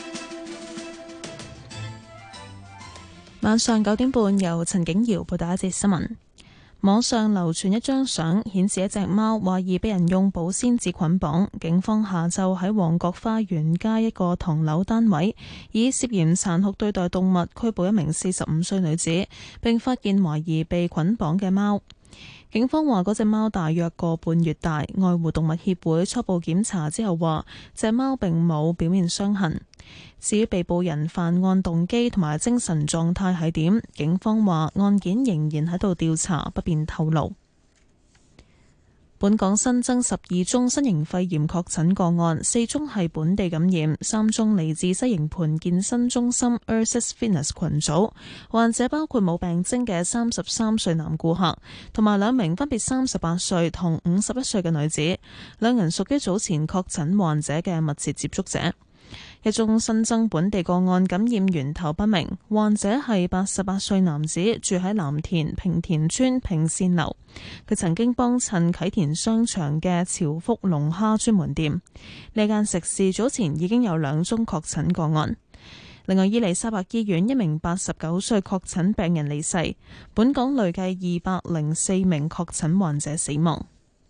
晚上九點半由陳景瑤報道一節新聞。網上流傳一張相，顯示一隻貓懷疑被人用保鮮紙捆綁。警方下晝喺旺角花園街一個唐樓單位，以涉嫌殘酷對待動物拘捕一名四十五歲女子，並發現懷疑被捆綁嘅貓。警方話嗰隻貓大約個半月大，愛護動物協會初步檢查之後話，隻貓並冇表面傷痕。至於被捕人犯案動機同埋精神狀態係點，警方話案件仍然喺度調查，不便透露。本港新增十二宗新型肺炎確診個案，四宗係本地感染，三宗嚟自西營盤健身中心 Ursus Fitness 群組。患者包括冇病徵嘅三十三歲男顧客，同埋兩名分別三十八歲同五十一歲嘅女子，兩人屬於早前確診患者嘅密切接觸者。 一宗新增本地個案感染源頭不明，患者係八十八歲男子，住喺藍田平田村平善樓。佢曾經幫襯啟田商場嘅潮福龍蝦專門店。呢間食肆早前已經有兩宗確診個案。另外，伊利沙伯醫院一名八十九歲確診病人離世，本港累計二百零四名確診患者死亡。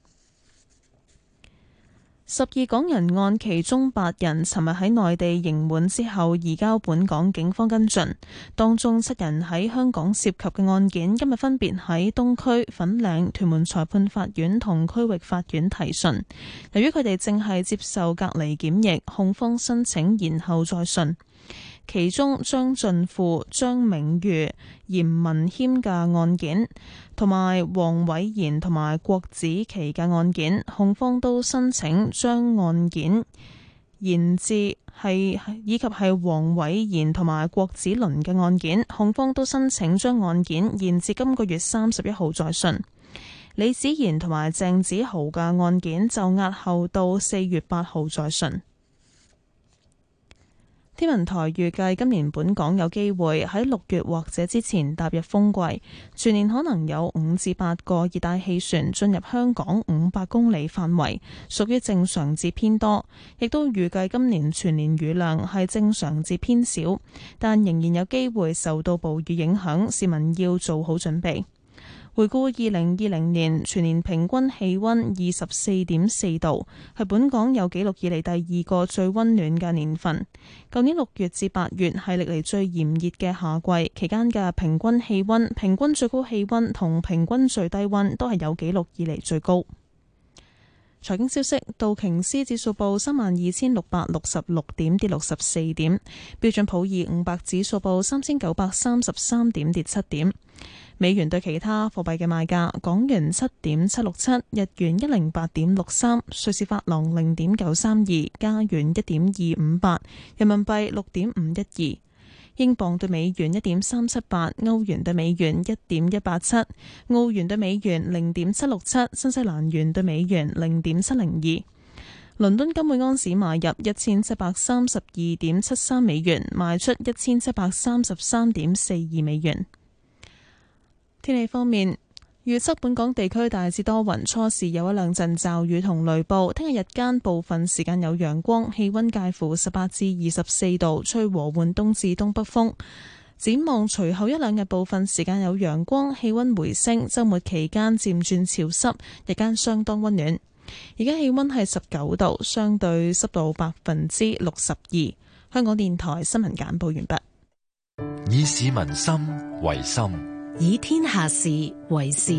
十二港人案其中八人尋日喺內地刑滿之後移交本港警方跟進，當中七人喺香港涉及嘅案件今日分別喺東區、粉嶺、屯門裁判法院同區域法院提訊。由於佢哋正係接受隔離檢疫，控方申請延後再訊。其中張俊富、張明宇、嚴文謙嘅案件，同埋黃偉賢同埋郭子琪嘅案件，控方都申請將案件延至係以及係黃偉賢同埋郭子麟嘅案件，控方都申請將案件延至今個月三十一號再訊。李子賢同埋鄭子豪嘅案件就押後到四月八號再訊。天文台預計今年本港有機會喺六月或者之前踏入風季，全年可能有五至八個熱帶氣旋進入香港五百公里範圍，屬於正常至偏多。亦都預計今年全年雨量係正常至偏少，但仍然有機會受到暴雨影響，市民要做好準備。回顧二零二零年全年平均氣溫二十四點四度，係本港有紀錄以嚟第二個最溫暖嘅年份。舊年六月至八月係歷嚟最炎熱嘅夏季，期間嘅平均氣溫、平均最高氣溫同平均最低溫都係有紀錄以嚟最高。財經消息，道瓊斯指數報三萬二千六百六十六點，跌六十四點；標準普爾五百指數報三千九百三十三點，跌七點。美元對其他貨幣嘅賣價：港元七點七六七，日元一零八點六三，瑞士法郎零點九三二，加元一點二五八，人民幣六點五一二，英鎊對美元一點三七八，歐元對美元一點一八七，澳元對美元零點七六七，新西蘭元對美元零點七零二。倫敦金每安士買入一千七百三十二點七三美元，賣出一千七百三十三點四二美元。天氣方面，預測本港地區大致多雲，初時有一兩陣驟雨同雷暴。聽日日間部分時間有陽光，氣溫介乎十八至二十四度，吹和緩東至東北風。展望隨後一兩日部分時間有陽光，氣溫回升，週末期間漸轉潮濕，日間相當溫暖。而家氣溫係十九度，相對濕度百分之六十二。香港電台新聞簡報完畢。 以市民心為心， 以天下事為事。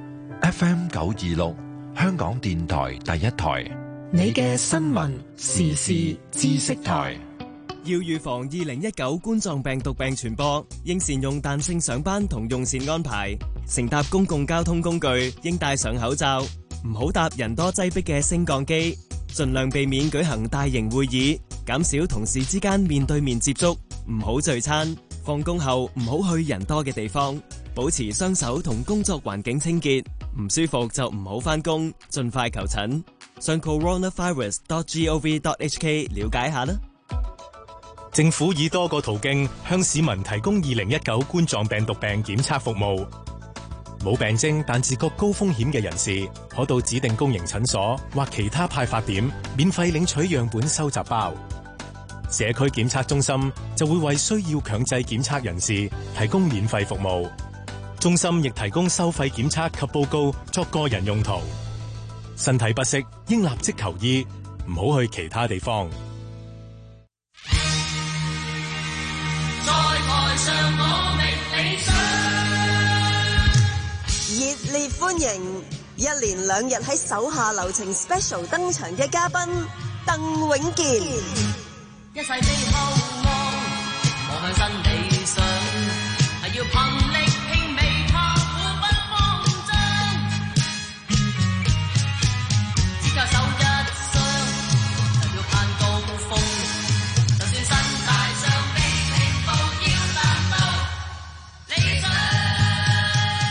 F M 九二六，香港電台第一台， 你嘅新聞時事知識台。 要預防二零一九冠狀病毒病傳播，應善用彈性上班同用膳安排。乘搭公共交通工具應戴上口罩，唔好搭人多擠迫嘅升降機，盡量避免舉行大型會議，減少同事之間面對面接觸，唔好聚餐。放工後唔好去人多嘅地方，保持雙手同工作環境清潔。唔舒服就唔好返工，盡快求診。上 coronavirus dot gov dot hk 了解下啦。 政府以多個途徑向市民提供二零一九冠狀病毒病檢測服務。冇病徵但自覺高風險嘅人士，可到指定公營診所或其他派發點免費領取樣本收集包。社區檢測中心就會為需要強制檢測人士提供免費服務。中心亦提供收費檢測及報告作個人用途。身體不適應立即求醫，唔好去其他地方。 在台上我覓理想，熱烈歡迎一連兩日喺手下留情 special 登場嘅嘉賓鄧永健。一世被後望，望向新理想，係要憑力拼未怕苦不慌張，只靠手一雙，就要攀高峰，就算身大上被平步，要達到理想。 考入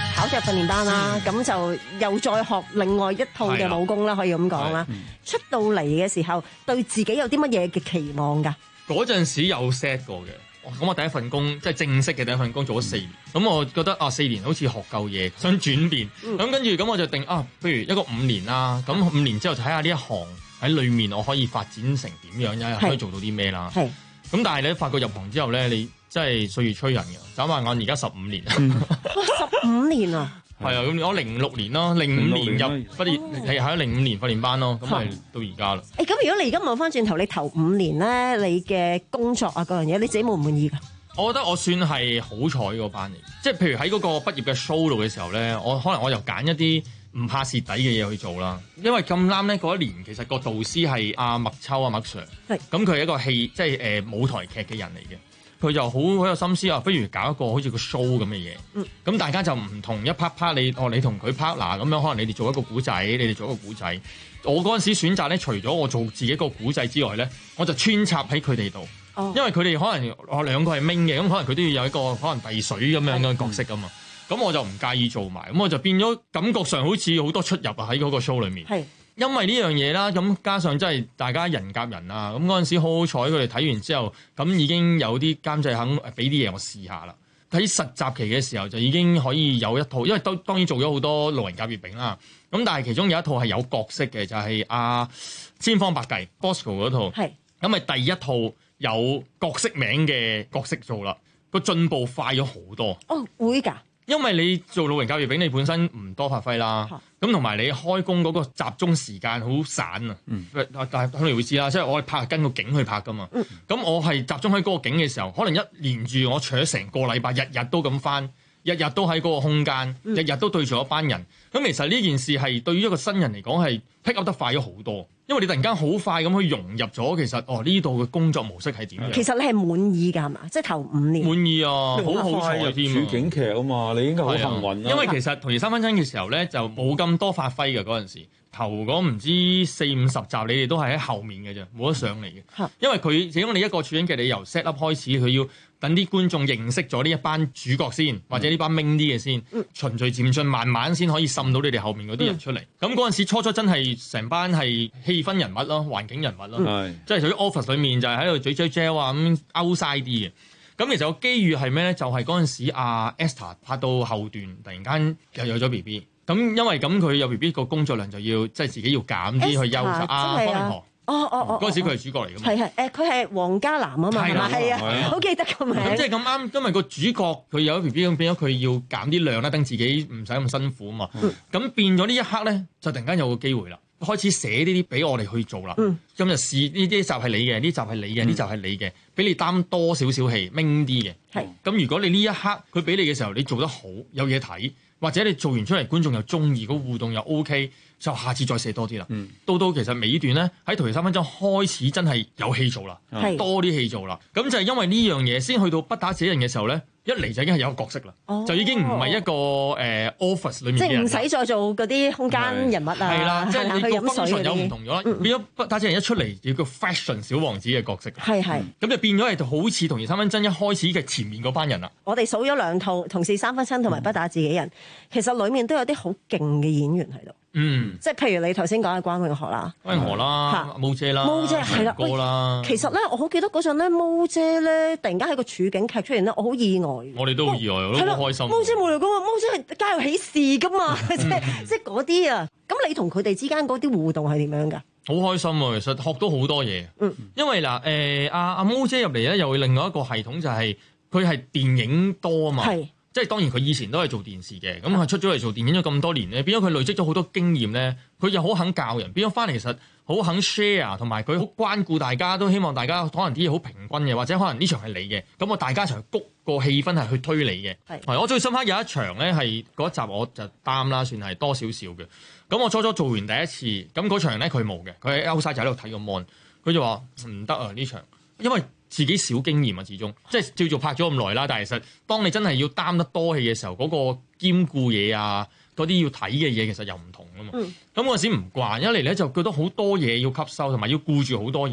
訓練班啦，咁、嗯、就又再學另外一套嘅武功啦，可以咁講啦。出到嚟嘅時候，對自己有啲乜嘢嘅期望㗎？ 嗰陣時有 set 過嘅。咁我第一份工即係正式嘅第一份工做咗四年，咁、嗯、我覺得啊四年好似學夠嘢，想轉變，咁、嗯、跟住咁我就定啊，不如一個五年啦，咁五年之後睇下呢一行喺裏面我可以發展成點樣，又可以做到啲咩啦。咁但係你發覺入行之後咧，你真係歲月催人嘅，眨下眼而家十五年啦。 哇，十五年啊！ 係啊，咁我零六年咯，零五年入畢業，係喺零五年訓練班咯，咁咪到而家啦。 誒，咁如果你而家望翻轉頭，你頭五年咧，你嘅工作啊嗰樣嘢，你自己滿唔滿意㗎？ 我覺得我算係好彩嗰班嚟，即係譬如喺嗰個畢業嘅 show 度嘅時候咧，我可能我又揀一啲唔怕蝕底嘅嘢去做啦。因為咁啱咧，嗰一年其實個導師係阿麥秋阿麥 Sir，咁佢係一個戲即係誒、呃、舞台劇嘅人嚟嘅。佢就好好有心思啊！不如搞一個好似個 show 咁嘅嘢，咁、嗯、大家就唔同一 part part 你哦，你同佢 partner 咁樣，可能你哋做一個古仔，你哋做一個古仔。我嗰陣時選擇咧，除咗我做自己一個古仔之外咧，我就穿插喺佢哋度，因為佢哋可能我兩個係明嘅，咁可能佢都要有一個可能遞水咁樣嘅角色噶嘛。咁、嗯、我就唔介意做埋，咁我就變咗感覺上好似好多出入啊喺嗰個 show 裏面。因為呢樣嘢啦，咁加上真係大家人夾人啊，咁嗰陣時好好彩，佢哋睇完之後，咁已經有啲監製肯俾啲嘢我試下啦。喺實習期嘅時候就已經可以有一套，因為都當然做咗好多路人甲乙丙啦。咁但係其中有一套係有角色嘅，就係、是、阿、啊、千方百計 Bosco 嗰套，係咁咪第一套有角色名嘅角色做啦，個進步快咗好多。 哦，會㗎。因為你做路人甲乙丙，你本身唔多發揮啦，咁同埋你開工嗰個集中時間好散啊。嗯、但係可能會知啦，即係我係拍跟個景去拍噶嘛。咁、嗯、我係集中喺嗰個景嘅時候，可能一連住我除咗成個禮拜，日日都咁返，日日都喺嗰個空間，日日都對住一班人。咁其實呢件事係對於一個新人嚟講係 pick up 得快咗好多。因為你突然間好快咁去融入咗，其實哦呢度嘅工作模式係點樣？ 其實你係滿意㗎係嘛？即係頭五年滿意啊，好好彩添。 處境劇啊嘛，你應該好幸運啦。 因為其實同時三分親嘅時候咧，就冇咁多發揮嘅嗰陣時。頭嗰唔知四五十集，你哋都係喺後面嘅啫，冇得上嚟嘅。因為佢始終你一個處境劇，你由 set up 開始，佢要等啲觀眾認識咗呢一班主角先，或者呢班明啲嘅先，嗯、循序漸進，慢慢先可以滲到你哋後面嗰啲人出嚟。咁嗰陣時初初真係成班係氣氛人物咯，環境人物咯，嗯、即係屬於 office 裏面就係喺度嘴嘴 gel 啊咁 outside 啲嘅。咁其實個機遇係咩咧？就係嗰陣時阿 Esther 拍到後段，突然間又有咗 B B。咁因為咁佢有 B B 個工作量就要即係自己要減啲去休息啊。方明河哦哦哦， 嗰陣時佢係主角嚟㗎嘛。 係係誒，佢係黃嘉南啊嘛，係嘛？係啊，好記得個名。 咁即係咁啱，因為個主角佢有 B B 咁變咗佢要減啲量啦，等自己唔使咁辛苦啊嘛。咁、嗯、變咗呢一刻咧，就突然間有個機會啦，開始寫呢啲俾我哋去做啦。嗯、今日試呢啲集係你嘅，呢集係你嘅，呢集係你嘅，俾你擔多少少戲，明啲嘅。係。咁如果你呢一刻佢俾你嘅時候，你做得好，有嘢睇。或者你做完出嚟，觀眾又中意，個互動又 OK，就下次再寫多啲啦。嗯、到到其實尾段咧，喺頭三分鐘開始真係有戲做啦，多啲戲做啦。咁就係因為呢樣嘢，先去到不打死人嘅時候咧。一嚟就已經係有個角色啦，哦、就已經唔係一個誒、呃、office 裏面嘅人， 即係唔使再做嗰啲空間人物啊， 係啦，即係你個 function 有唔同咗啦， 嗯、 變咗不打死人一出嚟要個 fashion 小王子嘅角色， 係係， 咁就變咗係好似同時三分真一開始嘅前面嗰班人啦。 我哋數咗兩套，同時三分親同埋不打自己人，嗯、其實裡面都有啲好勁嘅演員喺度。 嗯， 即係譬如你頭先講嘅關詠荷啦， 關詠荷啦，毛姐啦， 毛姐係啦， 哥啦。 其實咧，我好記得嗰陣咧，毛姐咧突然間喺個處境劇出現咧，我好意外。 我哋都好意外，我都好開心。 毛姐冇嚟講話，毛姐係家有喜事噶嘛，即係即係嗰啲啊。咁你同佢哋之間嗰啲互動係點樣㗎？ 好開心啊！其實學到好多嘢。嗯，因為嗱，誒阿阿毛姐入嚟咧，又會另外一個系統就係佢係電影多啊嘛。係。即係當然佢以前都係做電視嘅，咁佢出咗嚟做電影咗咁多年咧，變咗佢累積咗好多經驗咧，佢又好肯教人，變咗翻嚟其實好肯 share，同埋佢好關顧大家，都希望大家可能啲嘢好平均嘅，或者可能呢場係你嘅，咁我大家一齊谷個氣氛係去推你嘅。係，我最深刻有一場咧係嗰一集我就擔啦，算係多少少嘅。咁我初初做完第一次，咁嗰場咧佢冇嘅，佢喺 outside 就喺度睇個 mon，佢就話唔得啊呢場，因為自己少經驗啊，始終即係叫做拍咗咁耐啦。但係其實當你真係要擔得多戲嘅時候，嗰、嗰個兼顧嘢啊，嗰啲要睇嘅嘢其實又唔同啊嘛。咁嗰陣時唔慣，一嚟咧就覺得好多嘢要吸收，同埋要顧住好多嘢。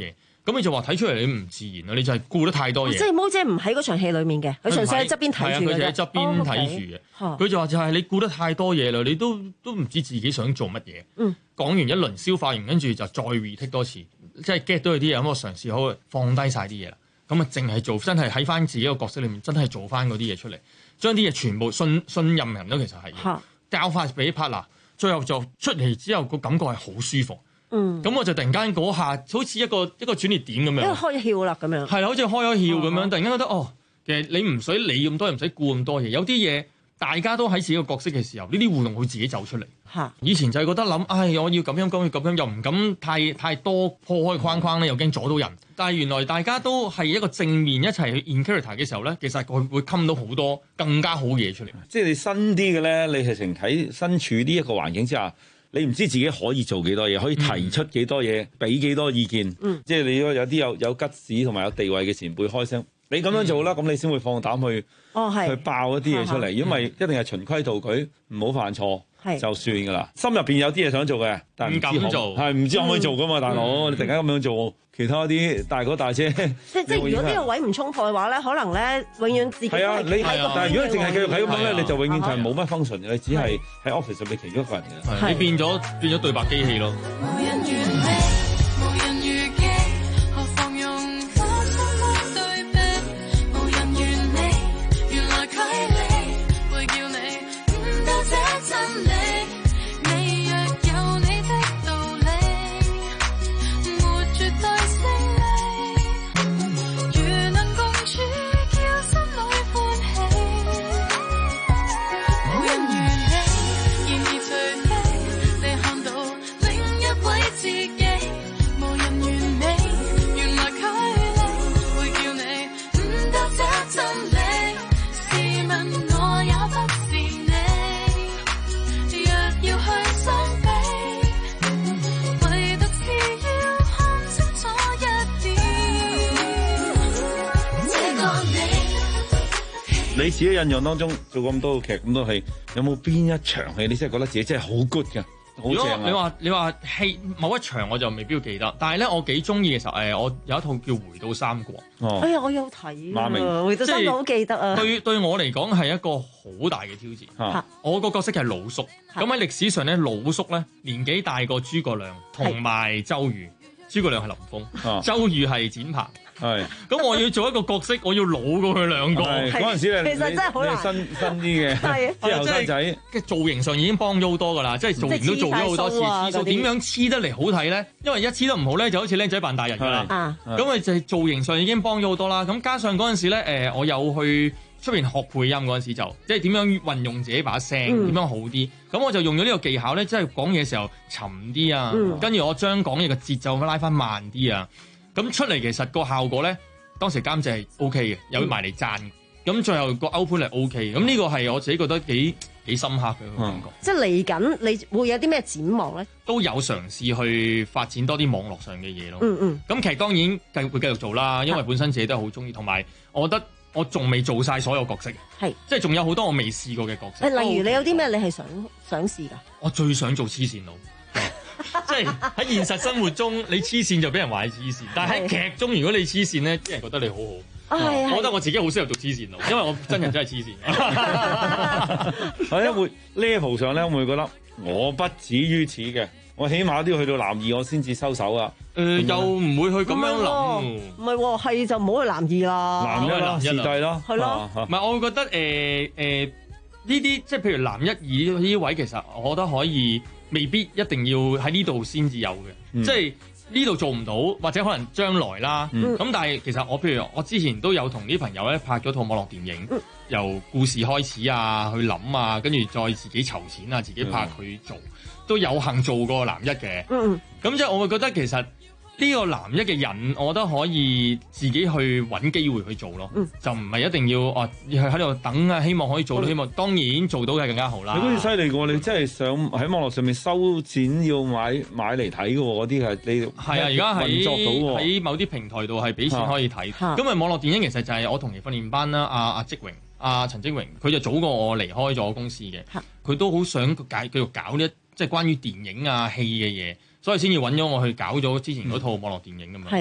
咁你就話睇出嚟你唔自然啊，你就係顧得太多嘢。 即係毛姐唔喺嗰場戲裡面嘅，佢純粹喺側邊睇住嘅啫。 佢就喺側邊睇住嘅。佢就話就係你顧得太多嘢啦，你都都唔知自己想做乜嘢。 嗯， 講完一輪消化完，跟住就再 retake 多次，即係 get 到佢啲嘢，咁我嘗試好放低晒啲嘢啦。咁啊，淨係做真係喺翻自己個角色裏面，真係做翻嗰啲嘢出嚟，將啲嘢全部信信任人咯。其實係交翻俾 partner，最後就出嚟之後個感覺係好舒服。 嗯， 咁我就突然間嗰下好似一個一個轉捩點咁樣， 因為開咗竅啦咁樣。係啦，好似開咗竅咁樣，突然間覺得哦，其實你唔使理咁多，唔使顧咁多嘢，有啲嘢大家都喺自己個角色嘅時候，呢啲互動會自己走出嚟。 嚇！ 以前就係覺得諗，唉，我要咁樣咁樣咁樣，又唔敢太太多破開框框咧，又驚阻到人。但係原來大家都係一個正面一齊去 in character 嘅時候咧，其實佢會冚到好多更加好嘢出嚟。 即係你新啲嘅咧，你係成喺身處呢一個環境之下。你唔知自己可以做幾多嘢，可以提出幾多嘢，俾幾、嗯、多意見。嗯、即係你如果有啲有有吉士同埋有地位嘅前輩開聲，你咁樣做啦，咁、嗯、你先會放膽去、哦、去爆一啲嘢出嚟。因為一定係循規蹈矩，唔好犯錯就算㗎啦。心入邊有啲嘢想做嘅，但係唔敢做，係唔知可唔可以做㗎嘛，大佬、嗯？你突然間咁樣做。其他啲大哥大姐， 即即如果呢個位唔衝破嘅話咧，可能咧永遠自己係啊，你係啊，但係如果你淨係繼續睇咁樣咧，你就永遠就係冇乜 function 嘅，你只係喺 office 入面其中一個人嘅， 你變咗變咗對白機器咯。 你自己印象當中做咁多劇咁多戲，有冇邊一場戲你真係覺得自己真係好 good 㗎？好正啊！ 你話你話戲某一場我就未必要記得，但係咧我幾中意嘅時候，誒我有一套叫《回到三國》。 哦， 哎呀，我有睇啊，《回到三國》好記得啊！ 對對我嚟講係一個好大嘅挑戰。 啊、 我個角色係魯肅，咁喺歷史上咧，魯肅咧年紀大過諸葛亮同埋周瑜。諸葛亮係林峰，啊、周瑜係展鵬。 係， 咁我要做一個角色，我要老過佢兩個。 嗰陣時你其實真係好難， 新新啲嘅，即係後生仔嘅造型上已經幫咗好多㗎啦，即係造型都做咗好多次。黐數點樣黐得嚟好睇咧？因為一黐得唔好咧，就好似僆仔扮大人㗎啦。咁啊就係造型上已經幫咗好多啦。咁加上嗰陣時咧，誒我有去出邊學配音嗰陣時就，即係點樣運用自己把聲，點、嗯、樣好啲。咁我就用咗呢個技巧咧，即係講嘢嘅時候沉啲啊，跟、嗯、住我將講嘢嘅節奏拉翻慢啲啊。咁出嚟其實個效果咧，當時監製係 O K 嘅，有埋嚟讚。咁、嗯、最後個 output 係 O K。咁呢個係我自己覺得幾幾深刻嘅感覺。 即係嚟緊，你會有啲咩展望咧？ 都有嘗試去發展多啲網絡上嘅嘢咯。 嗯嗯。 咁其實當然繼會繼續做啦，因為本身自己都係好中意，同埋我覺得我仲未做晒所有角色。係。即係仲有好多我未試過嘅角色。 例如你有啲咩你係想想試㗎？ 我最想做黐線佬。即係喺現實生活中，你黐線就俾人話你黐線，但係喺劇中，如果你黐線咧，啲人覺得你好好。 係、啊、 我覺得我自己好適合做黐線佬，因為我真人真係黐線。 或者會 level 上咧，我會覺得我不止於此嘅，我起碼都要去到男二，我先至收手啊。 誒、呃，又唔會去咁樣諗。 唔係喎，係就唔好去男二啦。 男一啦，視帝咯， 係咯。 唔係，我會覺得誒誒呢啲，即係譬如男一二呢位，其實我覺得可以。未必一定要喺呢度先至有嘅、嗯，即係呢度做唔到，或者可能將來啦。咁、嗯、但係其實我譬如我之前都有同啲朋友咧拍咗套網絡電影、嗯，由故事開始啊，去諗啊，跟住再自己籌錢啊，自己拍去做，嗯、都有幸做過男一嘅。咁、嗯、即係我會覺得其實呢個男一嘅人，我覺得可以自己去揾機會去做咯，嗯、就唔係一定要哦喺度等啊，希望可以做到，希望當然做到嘅更加好啦。 你好似犀利喎！你真係上喺網絡上面收錢要買買嚟睇嘅喎，嗰啲係你係啊！而家喺喺某啲平台度係俾錢可以睇。咁啊，網絡電影其實就係我同期訓練班啦，阿阿積榮、阿陳積榮，佢就早過我離開咗公司嘅，佢都好想解繼續搞呢即係關於電影啊戲嘅嘢。所以先要揾咗我去搞咗之前嗰套網絡電影㗎嘛。 係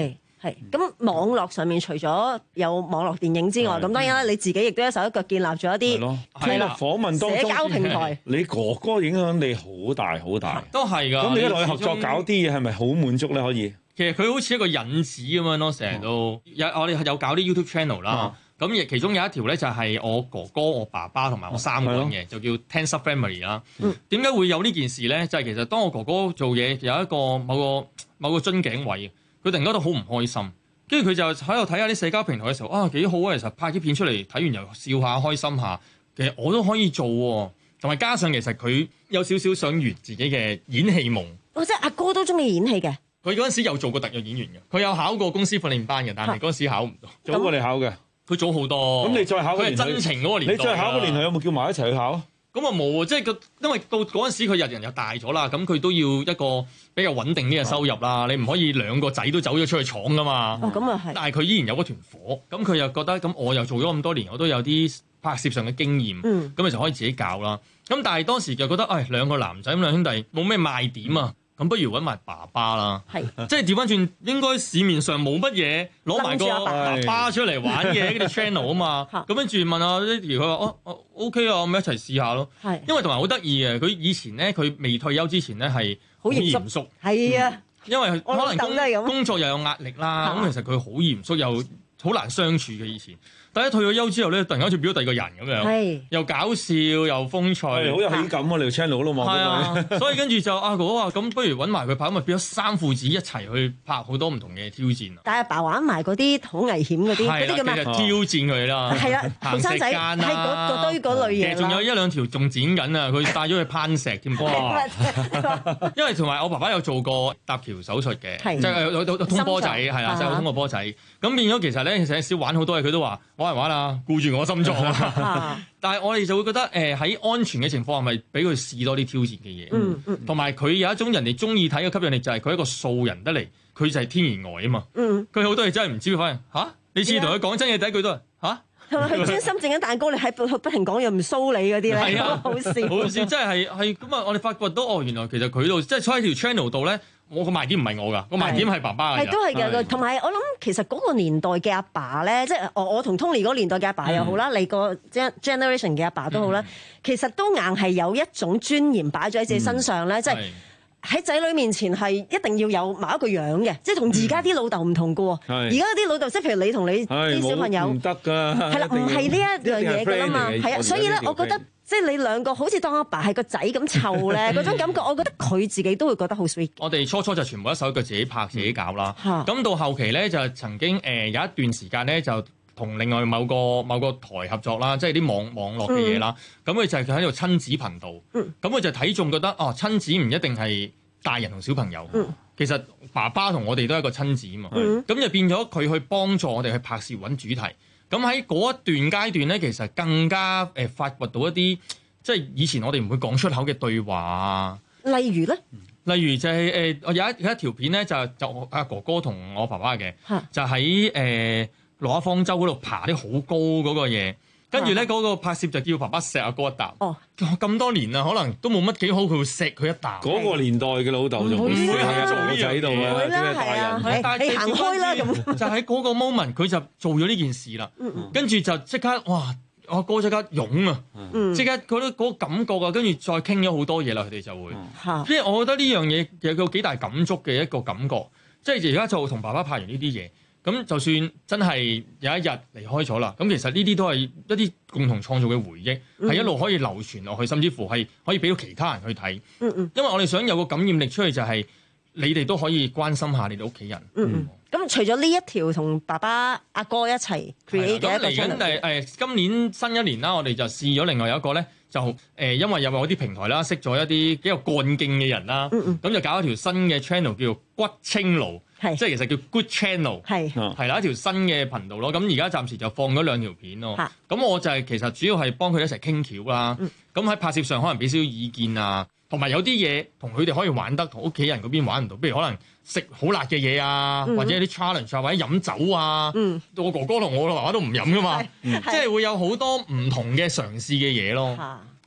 係咁，網絡上面除咗有網絡電影之外，咁當然啦，你自己亦都一手一腳建立咗一啲係啦訪問當中社交平台。 你哥哥影響你好大好大， 都係㗎。 咁你一落去合作搞啲嘢，係咪好滿足咧？可以？ 其實佢好似一個引子咁樣咯，成日都有我哋有搞啲 YouTube channel 啦。咁亦其中有一條咧就係我哥哥、我爸爸同埋我三個人嘅，就叫 Tensa Family 啦。點解會有呢件事咧？就係其實當我哥哥做嘢有一個某個某個樽頸位，佢突然間都好唔開心，跟住佢就喺度睇下啲社交平台嘅時候，啊幾好啊！其實拍啲片出嚟睇完又笑下開心下，其實我都可以做喎。同埋加上其實佢有少少想圓自己嘅演戲夢。 哦，即係阿哥都中意演戲嘅。 佢嗰陣時有做過特約演員嘅，佢有考過公司訓練班嘅，但係嗰陣時考唔到。 早過你考嘅， 佢早好多。 咁你再考個年代， 佢係真情嗰個年代。 你再考個年代有冇叫埋一齊去考？ 咁啊冇啊，即係個，因為到嗰陣時佢日人又大咗啦，咁佢都要一個比較穩定啲嘅收入啦。你唔可以兩個仔都走咗出去闖噶嘛。 哦，咁啊係。 但係佢依然有嗰團火，咁佢又覺得咁我又做咗咁多年，我都有啲拍攝上嘅經驗，咁佢就可以自己教啦。咁但係當時就覺得，唉，兩個男仔咁兩兄弟冇咩賣點啊。咁不如揾埋爸爸啦，即係調翻轉，應該市面上冇乜嘢攞埋個爸爸出嚟玩嘅嗰啲 channel 啊嘛，咁跟住問阿 Lady 佢話哦哦 OK 啊，我咪一齊試下咯。因為同埋好得意嘅，佢以前咧佢未退休之前咧係好嚴肅， 係啊， 因為可能工工作又有壓力啦，咁其實佢好嚴肅又好難相處嘅以前。但係退咗休之後咧，突然間好似變咗第二個人咁樣，又搞笑又風趣，好有喜感啊！你條 channel 都望到佢，所以跟住就阿哥話咁，不如揾埋佢拍，咁咪變咗三父子一齊去拍好多唔同嘅挑戰。 但係阿爸玩埋嗰啲好危險嗰啲，嗰啲叫咩？ 挑戰佢啦， 係啊，後生仔係嗰嗰堆嗰類嘢。 仲有一兩條仲剪緊啊！佢帶咗去攀石添，哇！因為同埋我爸爸有做過搭橋手術嘅，即係有有通波仔，係啦，即係通過波仔。咁變咗其實咧，其實少玩好多嘢，佢都話。玩嚟玩啦，顧住我心臟啊！但係我哋就會覺得誒喺、呃、安全嘅情況係咪俾佢試多啲挑戰嘅嘢？嗯嗯。同埋佢有一種人哋中意睇嘅吸引力就係佢一個素人得嚟，佢就係天然呆啊嘛。嗯。佢好多嘢真係唔知，反而嚇你次同佢講真嘢第一句都係嚇。 同埋佢專心整緊蛋糕，你喺度不停講又唔騷你嗰啲咧，係啊，好笑。 好笑，真係係係咁啊！我哋發覺到哦，原來其實佢度即係坐喺條 channel 度咧。我個賣點唔係我噶，個賣點係爸爸嘅。 係都係嘅，同埋我諗其實嗰個年代嘅阿爸咧，即係我我同 Tony 嗰個年代嘅阿爸又好啦，嗯、你個 generation 嘅阿爸都好啦，嗯、其實都硬係有一種尊嚴擺咗喺自己身上咧，即係喺仔女面前係一定要有某一個樣嘅，即係同而家啲老豆唔同嘅喎。而家啲老豆即係譬如你同你啲小朋友唔得㗎， 係啦，唔係呢一樣嘢㗎啦嘛，係啊，所以咧，我覺得。即係你兩個好似當阿爸係個仔咁湊咧，嗰種感覺，我覺得佢自己都會覺得好 sweet。 我哋初初就全部一手一腳自己拍自己搞啦，咁、嗯、到後期咧就曾經誒、呃、有一段時間咧就同另外某個某個台合作啦，即係啲網網絡嘅嘢啦。咁佢、嗯、就係喺度親子頻道，咁佢、嗯、就睇中覺得哦，親子唔一定係大人同小朋友，嗯、其實爸爸同我哋都係一個親子啊嘛。咁、嗯、就變咗佢去幫助我哋去拍攝揾主題。咁喺嗰一段階段咧，其實更加誒、呃、發掘到一啲即係以前我哋唔會講出口嘅對話啊。 例如咧， 例如就係、是、誒，我、呃、有一有一條片咧，就就阿哥哥同我爸爸嘅，哈就喺誒挪亞方舟嗰度爬啲好高嗰個嘢。跟住咧嗰個拍攝就叫爸爸錫阿哥一啖。哦，咁多年啦，可能都冇乜幾好，佢會錫佢一啖。嗰個年代嘅老豆就唔會係做呢樣嘢啊，即係大人。但係你行開啦咁。就喺嗰個 moment，佢就做咗呢件事啦。跟住就即刻哇！阿哥即刻湧啊！即刻覺得嗰個感覺啊，跟住再傾咗好多嘢啦，佢哋就會。即係我覺得呢樣嘢有個幾大感觸嘅一個感覺。即係而家就同爸爸拍完呢啲嘢。咁就算真係有一日離開咗啦，咁其實呢啲都係一啲共同創造嘅回憶，係、嗯、一路可以流傳落去，甚至乎係可以俾到其他人去睇。嗯嗯，因為我哋想有個感染力出去，就係你哋都可以關心下你哋屋企人。嗯嗯。咁、嗯、除咗呢一條同爸爸阿哥一齊 create 嘅一個 channel，咁嚟緊誒誒，今年新一年啦，我哋就試咗另外有一個咧，就誒、呃、因為有某啲平台啦，識咗一啲幾有幹勁嘅人啦，咁、嗯嗯、就搞一條新嘅 channel 叫做骨青爐。係，即係其實叫 Good Channel，係係啦一條新嘅頻道咯。咁而家暫時就放咗兩條片咯。咁我就係其實主要係幫佢一齊傾橋啦。咁喺、嗯、拍攝上可能俾少少意見啊，同埋有啲嘢同佢哋可以玩得，同屋企人嗰邊玩唔到。譬如可能食好辣嘅嘢啊，嗯、或者啲 challenge 啊，或者飲酒啊。嗯、我哥哥同我爸爸都唔飲噶嘛，即係、嗯、會有好多唔同嘅嘗試嘅嘢咯。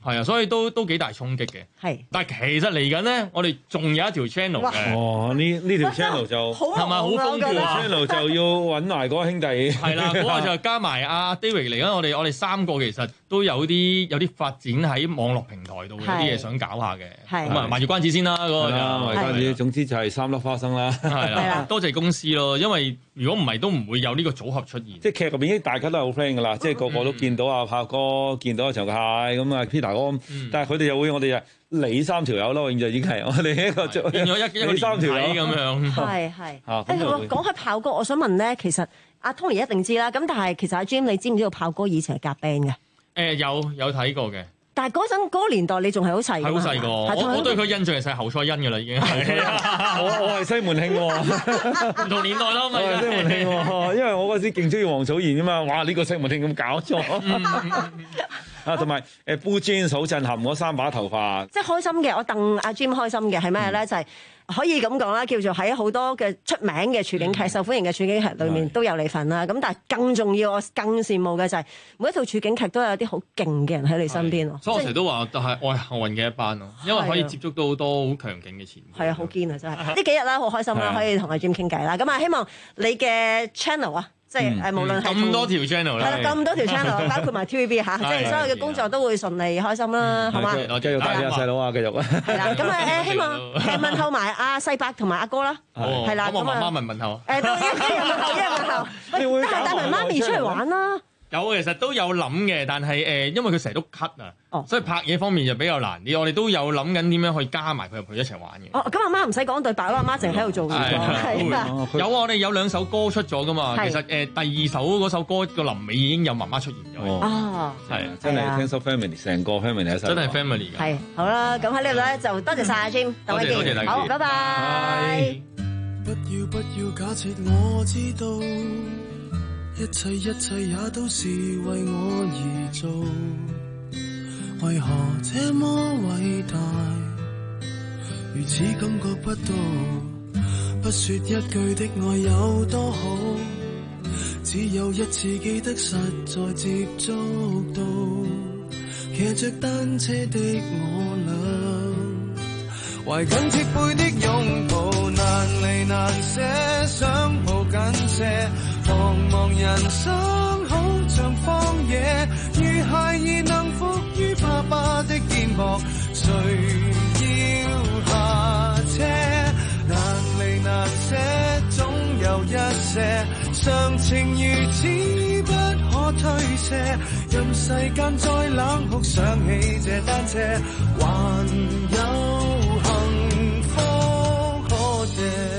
係啊，所以都都幾大衝擊嘅。 係， 但係其實嚟緊咧，我哋仲有一條 channel 嘅。 哦，呢呢條 channel 就係咪好豐富啊 ？channel 就要揾埋嗰個兄弟。 係啦，嗰個就加埋阿 David 嚟緊，我哋我哋三個其實都有啲有啲發展喺網絡平台度，有啲嘢想搞下嘅。 係咁啊，賣住關子先啦，嗰個就賣關子。總之就係三粒花生啦。 係啦，多謝公司咯，因為如果唔係都唔會有呢個組合出現。 即係劇入邊已經大家都係好 friend 㗎啦，即係個個都見到阿炮哥，見到阿長蟹咁啊 Peter 哥，但係佢哋又會我哋啊你三條友咯，現在已經係我哋一個變咗一一個三條友咁樣。 係係。 誒我講開炮哥，我想問咧，其實阿 Tony 一定知啦，咁但係其實阿 Jim 你知唔知道炮哥以前係夾 band 嘅？ 誒有有睇過嘅。 但係嗰陣嗰個年代，你仲係好細㗎嘛？ 係好細個，我我對佢印象係細侯賽因㗎啦，已經係。 我我係西門慶喎， 唔同年代咯，咪我係西門慶喎，因為我嗰時勁中意黃草賢㗎嘛，哇！呢個西門慶咁搞錯。啊，同埋誒 Blue Jeans 好震撼嗰三把頭髮， 即係開心嘅。我戥阿 Jim 開心嘅係咩咧？ 嗯、 就係可以咁講啦，叫做喺好多嘅出名嘅處境劇、嗯、受歡迎嘅處境劇裏面都有你份啦。咁但係更重要，我更羨慕嘅就係每一套處境劇都有啲好勁嘅人喺你身邊咯。 所以我成日都話，就係我係幸運嘅一班咯，因為可以接觸到好多好強勁嘅前輩。 係啊，好堅啊，真係呢幾日啦，好開心啦，可以同阿 Jim 傾偈啦。咁啊，希望你嘅 channel 啊。即係誒，無論係咁多條 channel 啦， 係啦，咁多條 channel，包括埋 T V B 嚇，即係所有嘅工作都會順利開心啦，好嘛？ 我繼續帶啲細佬啊，繼續啊！ 係啦，咁啊誒，希望誒問候埋阿細伯同埋阿哥啦，係啦， 咁我媽媽問問候。 誒，都一一日問候，一日問候，喂，但係帶埋媽咪出嚟玩啦。 有，其實都有諗嘅，但係誒，因為佢成日都咳啊， 哦、 所以拍嘢方面就比較難啲。我哋都有諗緊點樣去加埋佢入去一齊玩嘅。 哦，咁阿媽唔使講對白啦，阿媽淨喺度做嘢。係啊， 有啊，我哋有兩首歌出咗噶嘛。其實誒，第二首嗰首歌個臨尾已經有媽媽出現咗。 啊， 係真係聽首 family 成個 family 一齊。 真係 family 㗎。 係好啦，咁喺呢度咧就多謝晒阿 Jim，鄧偉健，好，拜拜。 不要不要假設我知道。一切一切也都是為我而做，為何這麼偉大？如此感覺不到，不說一句的愛有多好，只有一次記得實在接觸到，騎着單車的我倆，懷緊貼背的擁抱，難離難捨，想抱緊些。茫茫人生好像荒野，如孩兒能伏於爸爸的肩膊，誰要下車？難離難捨，總有一些常情如此不可推卸，任世間再冷酷，想起這單車，還有幸福可借。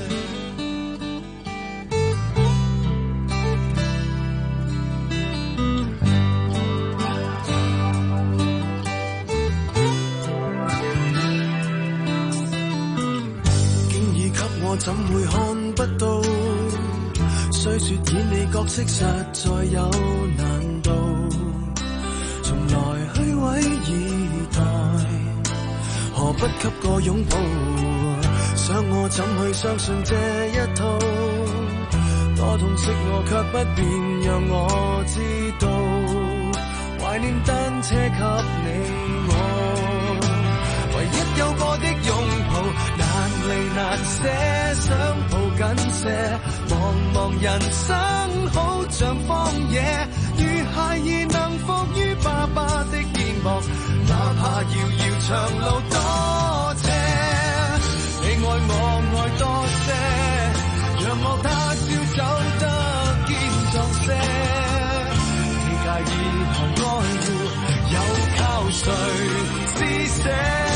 怎會看不到？雖說演你角色實在有難度，從來虛偽以待，何不給個擁抱？想我怎去相信這一套？多痛惜我卻不便讓我知道，懷念單車給你我，唯一有過的擁抱。難離難捨，想抱緊些，茫茫人生好像荒野，如孩兒能伏於爸爸的肩膊，哪怕遙遙長路多斜，你愛我愛多些，讓我他朝走得堅壯些，你介意何愛護，又靠誰施捨？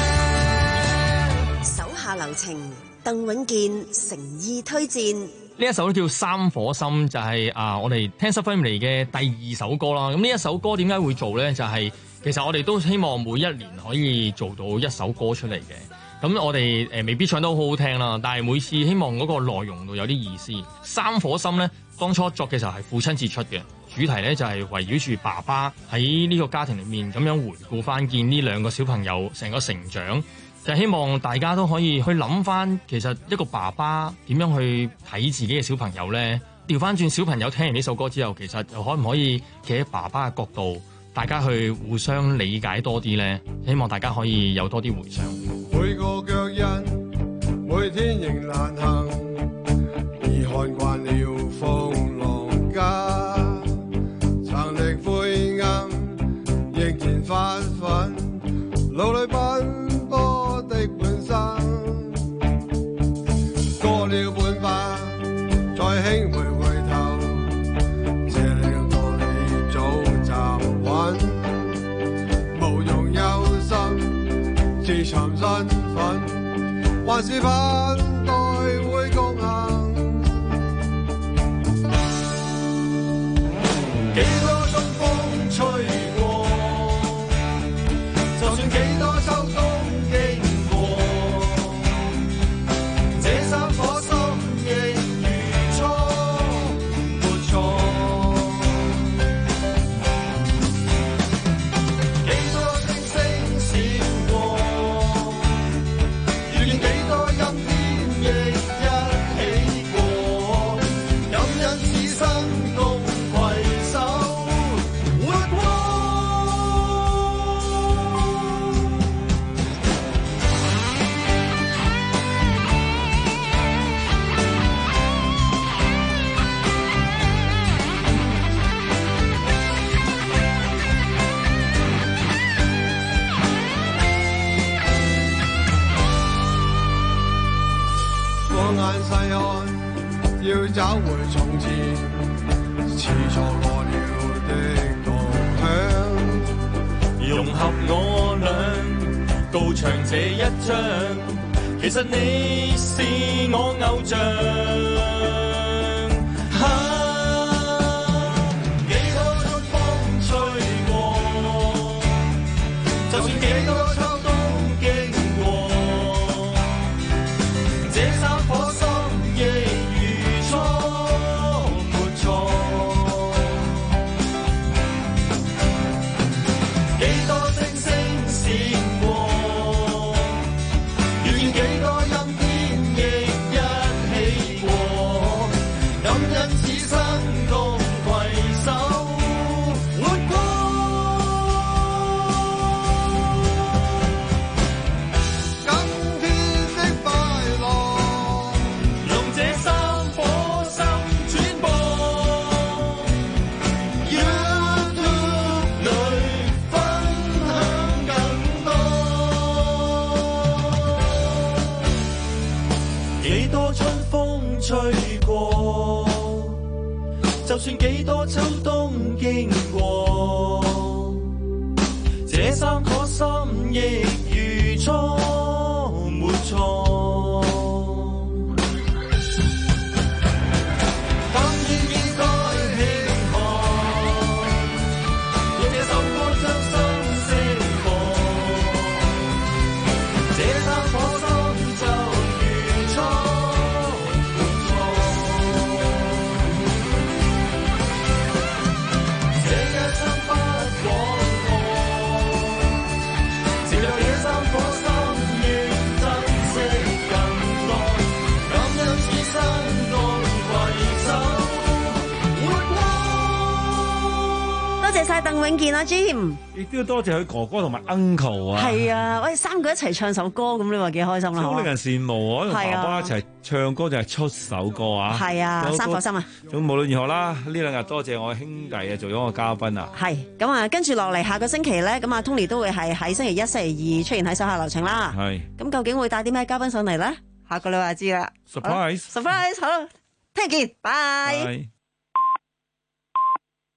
流程，鄧永健誠意推薦呢一首都叫《三顆心》，就係、是、啊，我哋聽 Subfamily 嘅第二首歌啦。咁呢一首歌點解會做咧？就係、是、其實我哋都希望每一年可以做到一首歌出嚟嘅。咁我哋誒、呃、未必唱得好好聽啦，但係每次希望嗰個內容度有啲意思。《三顆心》咧，當初作嘅時候係父親節出嘅，主題咧就係圍繞住爸爸喺呢個家庭裏面咁樣回顧翻見呢兩個小朋友成個成長。就希望大家都可以去諗翻，其實一個爸爸點樣去睇自己嘅小朋友呢？調翻轉小朋友聽完呢首歌之後，其實又可唔可以企喺爸爸嘅角度， 大家去互相理解多啲咧，希望大家可以有多啲回想。 每個腳印，每天仍難行，已看慣了風浪家，曾歷灰暗，仍然發奮，路裏奔波的本身，過了半百，再輕回回頭，這令到你早站穩，無用憂心，自尋身份，還是反待會共行。幾多春風吹過，就算幾多秋冬經過，這三顆心亦如初，沒錯。幾多星星閃過，遇見幾多陰天亦一起過，感恩此生共攜手活過。我眼細看，要找回從前，似錯過了的故鄉。 融合我倆，高唱這一章，其實你是我偶像。 幾多春風吹過，就算幾多秋冬經過，這三顆心亦如初，沒錯。幾多星星閃過，遇見幾多陰天亦一起過，感恩此生共攜手活過。今天的快樂， 用這三顆心轉播 YouTube 裏分享更多。 幾多春風吹過，就算幾多秋冬經過，這三顆心亦如初，沒錯。 當然應該慶賀，用這首歌將心聲播，這三顆心就如初，沒錯。這一生不枉過，只有這三顆心願珍惜更多，感恩此生共攜手活過。 多謝晒鄧永健啊 Jim。 亦都要多謝佢哥哥同埋 uncle 啊。 係啊，喂，三個一齊唱首歌，咁你話幾開心啦？ 好令人羨慕啊！同係啊爸爸一齊唱歌就係出首歌啊！ 係啊有個三顆心啊！ 咁無論如何啦，呢兩日多謝我兄弟啊，做咗我嘉賓啊！ 係咁啊，跟住落嚟下個星期咧，咁啊 Tony 都會係喺星期一、星期二出現喺手下留情啦。 係咁究竟會帶啲咩嘉賓上嚟咧？下個禮拜知啦。 Surprise！ Surprise！好，聽日見，拜。 係。